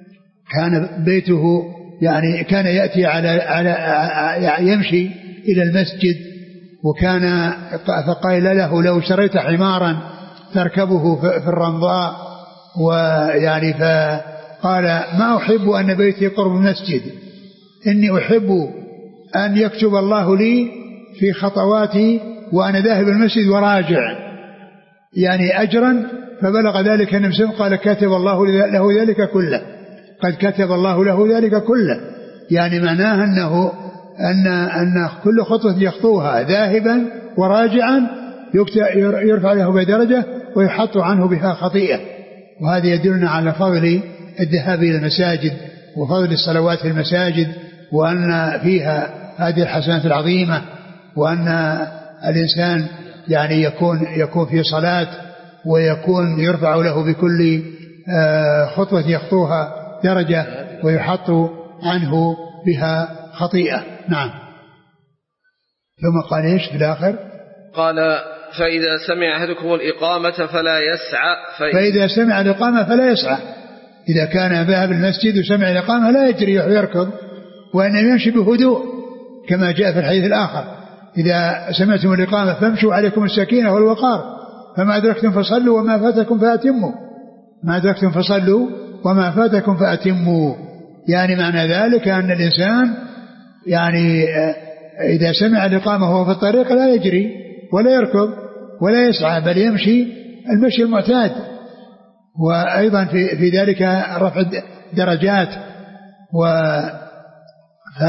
كان بيته يعني كان يأتي على على يمشي إلى المسجد، وكان فقال له: لو شريت حمارا تركبه في الرمضاء، ويعني فقال: ما أحب أن بيتي قرب المسجد، إني أحب أن يكتب الله لي في خطواتي وأنا ذاهب المسجد وراجع يعني أجرا. فبلغ ذلك النبي قال: كتب الله له ذلك كله، قد كتب الله له ذلك كله، يعني معناه أنه أن أن كل خطوة يخطوها ذاهبا وراجعا يرفع له بدرجة ويحط عنه بها خطيئة. وهذا يدلنا على فضل الذهاب إلى المساجد وفضل الصلوات في المساجد، وأن فيها هذه الحسنات العظيمة، وأن الإنسان يعني يكون يكون في صلاة ويكون يرفع له بكل خطوة يخطوها درجة ويحط عنه بها خطيئة. نعم. ثم قال ايش في الآخر؟ قال: فإذا سمع أحدكم الإقامة فلا يسعى فإن فإذا سمع الإقامة فلا يسعى، إذا كان ذهب المسجد وسمع الإقامة لا يجري ويركض، وأن يمشي بهدوء كما جاء في الحديث الآخر إذا سمعتم الإقامة فامشوا عليكم السكينة والوقار فما أدركتم فصلوا وما فاتكم فأتموا ما أدركتم فصلوا وما فاتكم فأتموا. يعني معنى ذلك أن الإنسان يعني إذا سمع الإقامة وهو في الطريق لا يجري ولا يركض ولا يسعى بل يمشي المشي المعتاد. وأيضا في, في ذلك رفع درجات و ف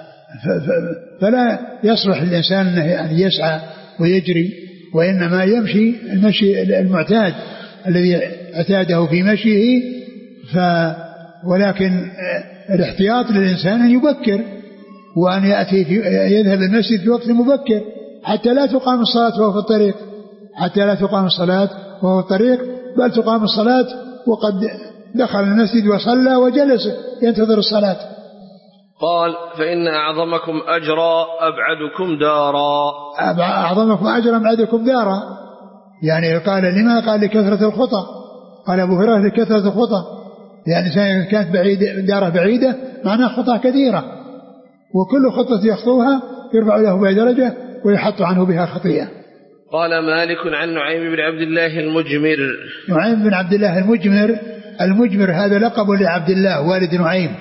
فلا يصلح الإنسان أن يسعى ويجري وإنما يمشي المشي المعتاد الذي اعتاده في مشيه. ف ولكن الاحتياط للإنسان أن يبكر وأن يأتي في يذهب المسجد في وقت مبكر حتى لا تقام الصلاة وهو في الطريق حتى لا تقام الصلاة وهو في الطريق بل تقام الصلاة وقد دخل المسجد وصلى وجلس ينتظر الصلاة. قال فإن أعظمكم أجرا أبعدكم دارا. أعظمكم أجرا أبعدكم دارا يعني قال لما قال لكثرة الخطى. قال أبو هريرة لكثرة الخطى يعني كانت بعيدة داره بعيدة معناها خطى كثيرة وكل خطة يخطوها يرفع له بها درجة ويحط عنه بها خطيئة. قال مالك عن نعيم بن عبد الله المجمر. نعيم بن عبد الله المجمر. المجمر هذا لقب لعبد الله والد نعيم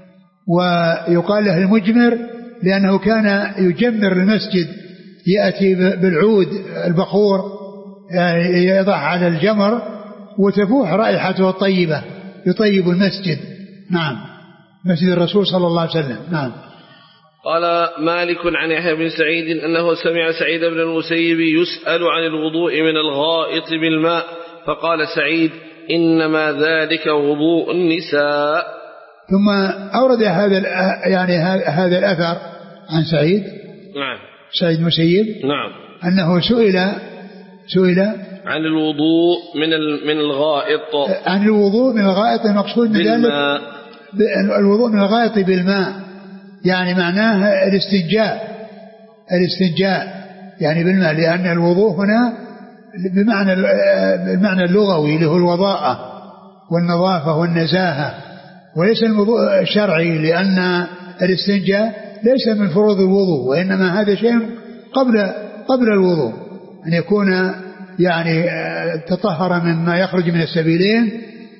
ويقال له المجمر لأنه كان يجمر المسجد يأتي بالعود البخور يعني يضع على الجمر وتفوح رائحته الطيبة يطيب المسجد. نعم مسجد الرسول صلى الله عليه وسلم. نعم. قال مالك عن يحيى بن سعيد أنه سمع سعيد بن المسيب يسأل عن الوضوء من الغائط بالماء فقال سعيد إنما ذلك وضوء النساء. ثم أورد هذا يعني هذا الأثر عن سعيد. نعم. سعيد المسيب. نعم. أنه سئل سئل عن الوضوء من من الغائط. عن الوضوء من الغائط المقصود بذلك الوضوء من الغائط بالماء يعني معناه الاستنجاء الاستنجاء يعني بالماء لأن الوضوء هنا بمعنى المعنى اللغوي اللي هو الوضاءة والنظافة والنزاهة وليس الوضوء الشرعي لأن الاستنجاء ليس من فروض الوضوء وإنما هذا شيء قبل قبل الوضوء أن يكون يعني تطهر مما يخرج من السبيلين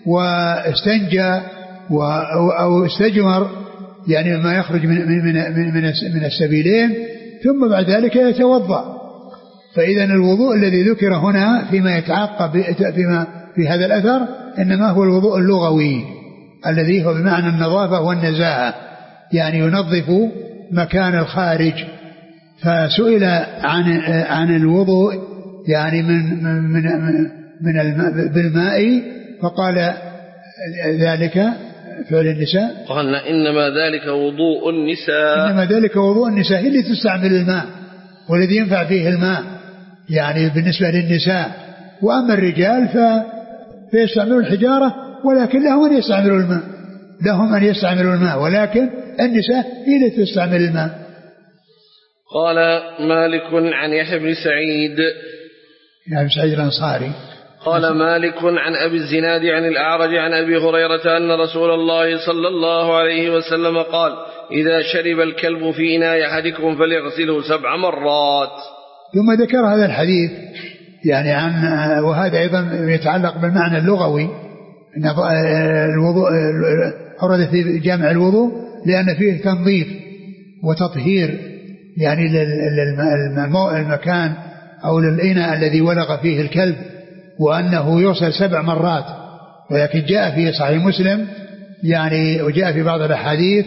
واستنجى أو استجمر يعني مما يخرج من من من من السبيلين ثم بعد ذلك يتوضأ. فإذا الوضوء الذي ذكر هنا فيما يتعقب فيما في هذا الأثر إنما هو الوضوء اللغوي الذي هو بمعنى النظافة والنزاهة يعني ينظف مكان الخارج. فسئل عن عن الوضوء يعني من من من الماء بالماء فقال ذلك فعل النساء. قال إنما ذلك وضوء النساء. إنما ذلك وضوء النساء اللي تستعمل الماء والذي ينفع فيه الماء يعني بالنسبة للنساء. وأما الرجال فيستعملوا الحجارة ولكن لهم أن يستعملوا الماء لهم أن يستعملوا الماء ولكن النساء هي التي تستعمل الماء. قال مالك عن يحيى بن سعيد يعني سعيد الأنصاري. قال مالك عن أبي الزناد عن الأعرج عن أبي هريرة أن رسول الله صلى الله عليه وسلم قال إذا شرب الكلب في إناء أحدكم فليغسله سبع مرات. ثم ذكر هذا الحديث يعني عن وهذا أيضا يتعلق بالمعنى اللغوي أن الوضوء أورد في جامع الوضوء لأن فيه تنظيف وتطهير يعني للمكان أو للإناء الذي ولغ فيه الكلب وأنه يغسل سبع مرات. ولكن جاء في صحيح مسلم يعني وجاء في بعض الأحاديث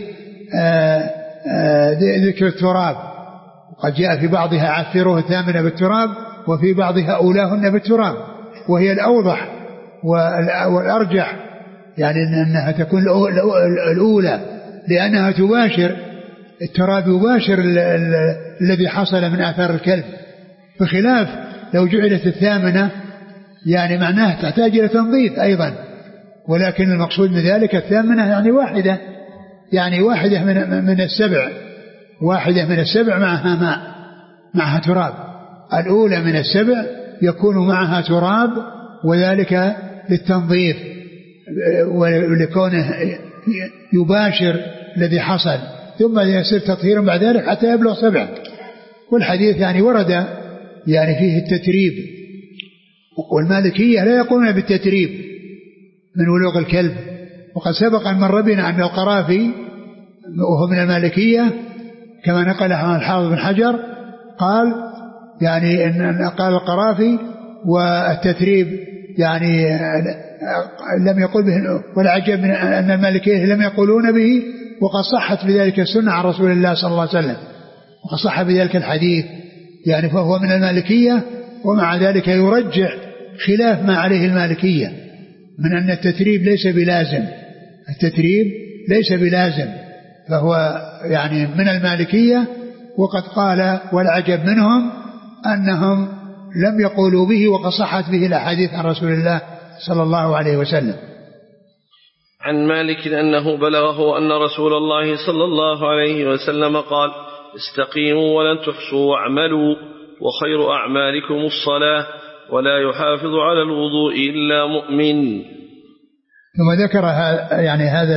ذكر التراب وقد جاء في بعضها عفروه الثامنة بالتراب وفي بعضها أولاهن بالتراب وهي الأوضح والأرجح يعني أنها تكون الأولى لأنها تباشر التراب يباشر الذي حصل من آثار الكلب بخلاف لو جعلت الثامنة يعني معناه تحتاج إلى تنظيف أيضا. ولكن المقصود من ذلك الثامنة يعني واحدة يعني واحدة من من السبع واحدة من السبع معها ماء معها تراب. الأولى من السبع يكون معها تراب وذلك للتنظيف ولكونه يباشر الذي حصل ثم يصير تطهير بعد ذلك حتى يبلغ سبع. والحديث يعني ورد يعني فيه التتريب، والمالكية لا يقولون بالتتريب من ولوغ الكلب. وقد سبق أن مر بنا أن القرافي وهو من المالكية كما نقل عن الحافظ بن حجر قال يعني إن قال القرافي والتتريب يعني لم يقل به، والعجب من أن المالكية لم يقولون به، وقد صحت بذلك السنة عن رسول الله صلى الله عليه وسلم، وقد صح بذلك الحديث يعني، فهو من المالكية، ومع ذلك يرجع خلاف ما عليه المالكية من أن التتريب ليس بلازم، التتريب ليس بلازم، فهو يعني من المالكية. وقد قال والعجب منهم أنهم لم يقولوا به، وقد صحت به الأحاديث عن رسول الله صلى الله عليه وسلم. عن مالك أنه بلغه أن رسول الله صلى الله عليه وسلم قال: استقيموا ولن تحصوا واعملوا، وخير أعمالكم الصلاة، ولا يحافظ على الوضوء إلا مؤمن. ثم ذكر يعني هذا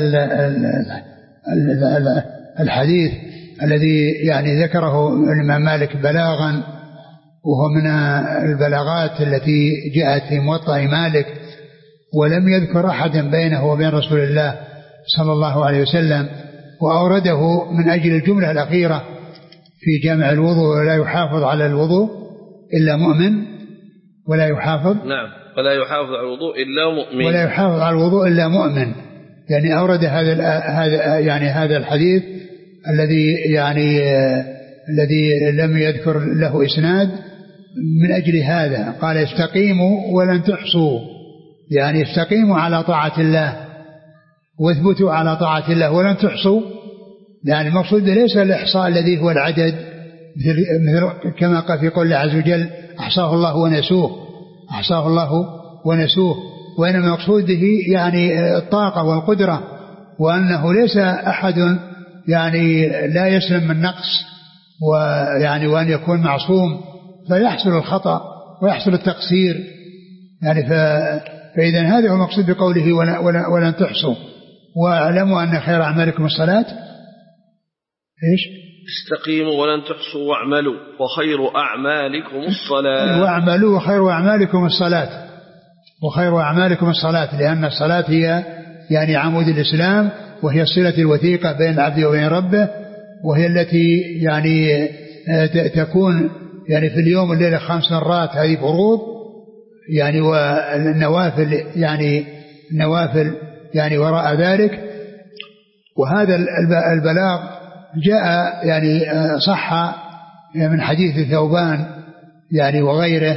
الحديث الذي يعني ذكره الإمام مالك بلاغا، وهو من البلاغات التي جاءت في موطأ مالك، ولم يذكر أحدا بينه وبين رسول الله صلى الله عليه وسلم، وأورده من أجل الجملة الأخيرة في جامع الوضوء: ولا يحافظ على الوضوء إلا مؤمن. ولا يحافظ نعم ولا يحافظ على الوضوء إلا مؤمن ولا يحافظ على الوضوء إلا مؤمن. يعني أورد هذا هذا يعني هذا الحديث الذي يعني الذي لم يذكر له إسناد من أجل هذا. قال: استقيموا ولن تحصوا، يعني استقيموا على طاعة الله واثبتوا على طاعة الله ولن تحصوا. يعني المقصود ليس الإحصاء الذي هو العدد مثل كما قال في قول الله عز وجل: أحصاه الله ونسوه، أحصاه الله ونسوه، وإنما المقصود به يعني الطاقة والقدرة، وأنه ليس أحد يعني لا يسلم من نقص، ويعني وأن يكون معصوم فيحصل الخطأ ويحصل التقصير. يعني فإذا هذا هو المقصود بقوله ولن تحصوا. واعلموا أن خير أعمالكم الصلاة. إيش؟ استقيموا ولن تحصوا واعملوا، وخير أعمالكم الصلاة. واعملوا وخير أعمالكم الصلاة، وخير أعمالكم الصلاة، لأن الصلاة هي يعني عمود الإسلام، وهي الصلة الوثيقة بين العبد وبين ربه، وهي التي يعني تكون يعني في اليوم والليلة خمس مرات، هذه فروض يعني، والنوافل يعني النوافل يعني وراء ذلك. وهذا البلاغ جاء يعني صح من حديث ثوبان يعني وغيره،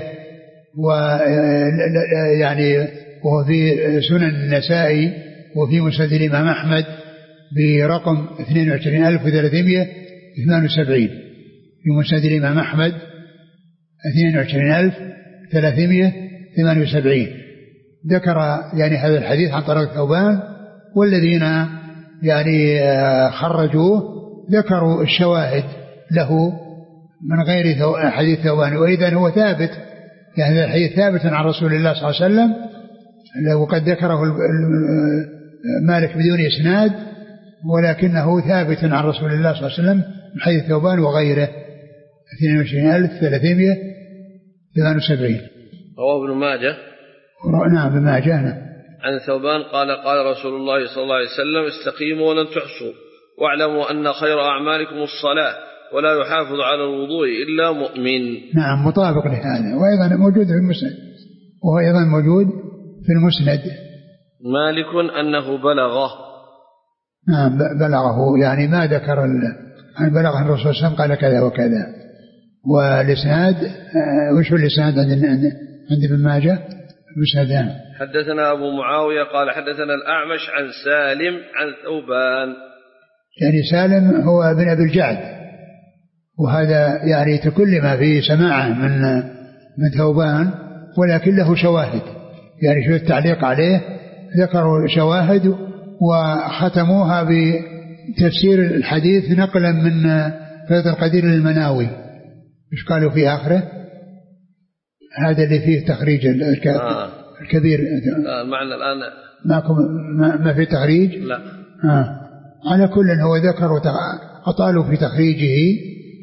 ويعني وهو في سنن النسائي وفي مسند الإمام أحمد برقم اثنين وعشرين ألف وثلاثمائة واثنين وسبعين، في مسند الإمام أحمد اثنين وعشرين ألف وثلاثمائة واثنين وسبعين. ذكر يعني هذا الحديث عن طريق ثوبان، والذين يعني خرجوه ذكروا الشواهد له من غير حديث ثوبان، وإذا هو ثابت، يعني هذا الحديث ثابت عن رسول الله صلى الله عليه وسلم، وقد ذكره مالك بدون إسناد، ولكنه ثابت عن رسول الله صلى الله عليه وسلم من حديث ثوبان وغيره اثنين وعشرين ألف وثلاثمائة واثنين وسبعين. رواه ابن ماجه. نعم ابن ماجه. عن ثوبان قال: قال رسول الله صلى الله عليه وسلم: استقيموا ولن تحصوا، واعلموا أن خير أعمالكم الصلاة، ولا يحافظ على الوضوء إلا مؤمن. نعم مطابق لهذا، وأيضا موجود في المسند، وهو أيضا موجود في المسند. مالك أنه بلغه. نعم بلغه، يعني ما ذكر عن بلغ الرسول صلى الله عليه وسلم قال كذا وكذا. والإسناد وش هو الإسناد عند عند ابن ماجه؟ المسند: حدثنا أبو معاوية قال حدثنا الأعمش عن سالم عن ثوبان. يعني سالم هو ابن أبي الجعد، وهذا يعني تكلم في سماعه من من ثوبان، ولكن له شواهد، يعني شو التعليق عليه ذكروا شواهد وختموها بتفسير الحديث نقلا من فيض القدير للمناوي. ايش قالوا في آخره؟ هذا اللي فيه تخريج آه. الكبير. لا المعنى الآن معكم ما, ما في تخريج؟ لا. آه. على كل هو ذكر أطالوا في تخريجه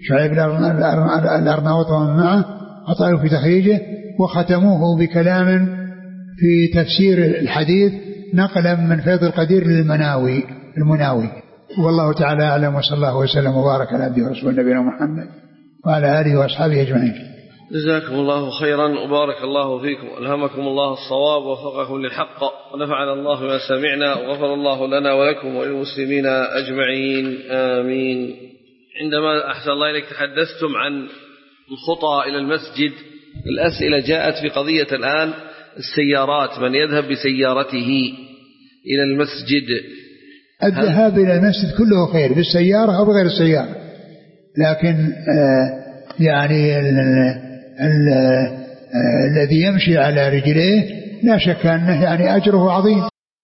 شعيب الأرناؤوط ومن معه أطالوا في تخريجه، وختموه بكلام في تفسير الحديث نقلا من فيض القدير للمناوي المناوي. والله تعالى أعلم، وصلى الله وسلم وبارك على عبده ورسوله نبينا محمد وعلى آله وأصحابه أجمعين. جزاكم الله خيرا وبارك الله فيكم، ألهمكم الله الصواب ووفقكم للحق، ونفعنا الله بما سمعنا، وغفر الله لنا ولكم وللمسلمين أجمعين آمين. عندما أحسن الله إليك تحدثتم عن الخطى إلى المسجد، الأسئلة جاءت في قضية الآن السيارات، من يذهب بسيارته إلى المسجد. الذهاب إلى المسجد كله خير، بالسيارة أو بغير السيارة، لكن آه يعني ال ال الذي يمشي على رجليه لا شك أنه يعني أجره عظيم.